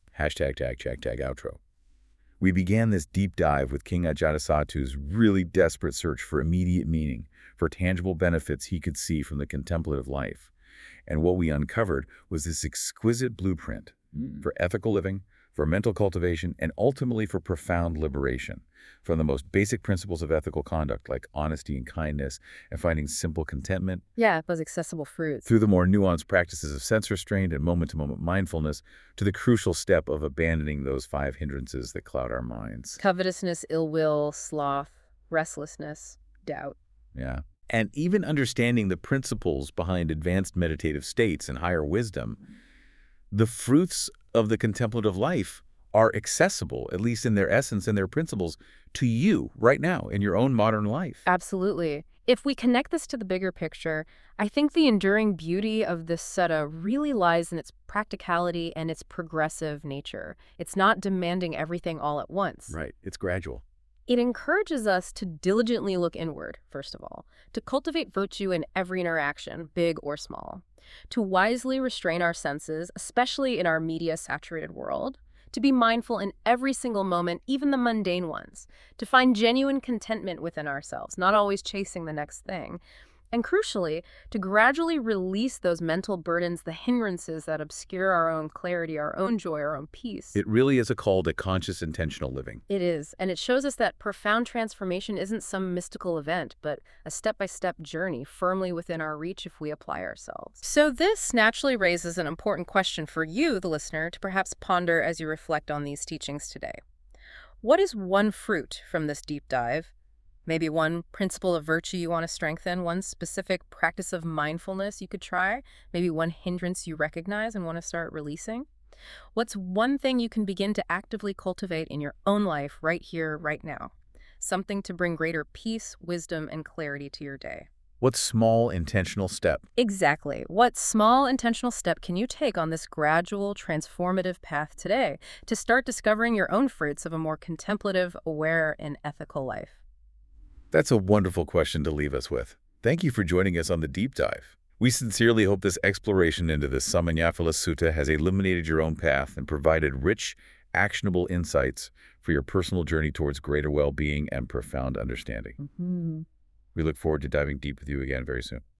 #outro. We began this deep dive with King Ajatasattu's really desperate search for immediate meaning, for tangible benefits he could see from the contemplative life. And what we uncovered was this exquisite blueprint for ethical living, for mental cultivation, and ultimately for profound liberation. From the most basic principles of ethical conduct, like honesty and kindness, and finding simple contentment, Yeah, those accessible fruits. through the more nuanced practices of sense restraint and moment-to-moment mindfulness, to the crucial step of abandoning those 5 hindrances that cloud our minds. Covetousness, ill will, sloth, restlessness, doubt. Yeah. And even understanding the principles behind advanced meditative states and higher wisdom, the fruits of the contemplative life are accessible, at least in their essence and their principles, to you right now in your own modern life. Absolutely. If we connect this to the bigger picture, I think the enduring beauty of this sutta really lies in its practicality and its progressive nature. It's not demanding everything all at once. Right. It's gradual. It encourages us to diligently look inward, first of all, to cultivate virtue in every interaction, big or small, to wisely restrain our senses, especially in our media-saturated world, to be mindful in every single moment, even the mundane ones, to find genuine contentment within ourselves, not always chasing the next thing, and crucially, to gradually release those mental burdens, the hindrances that obscure our own clarity, our own joy, our own peace. It really is a call to conscious, intentional living. It is, and it shows us that profound transformation isn't some mystical event, but a step-by-step journey firmly within our reach if we apply ourselves. So this naturally raises an important question for you, the listener, to perhaps ponder as you reflect on these teachings today. What is one fruit from this deep dive? Maybe one principle of virtue you want to strengthen, one specific practice of mindfulness you could try, maybe one hindrance you recognize and want to start releasing? What's one thing you can begin to actively cultivate in your own life right here, right now? Something to bring greater peace, wisdom, and clarity to your day. What small, intentional step? Exactly. What small, intentional step can you take on this gradual, transformative path today to start discovering your own fruits of a more contemplative, aware, and ethical life? That's a wonderful question to leave us with. Thank you for joining us on the deep dive. We sincerely hope this exploration into the Samannaphala Sutta has illuminated your own path and provided rich, actionable insights for your personal journey towards greater well-being and profound understanding. We look forward to diving deep with you again very soon.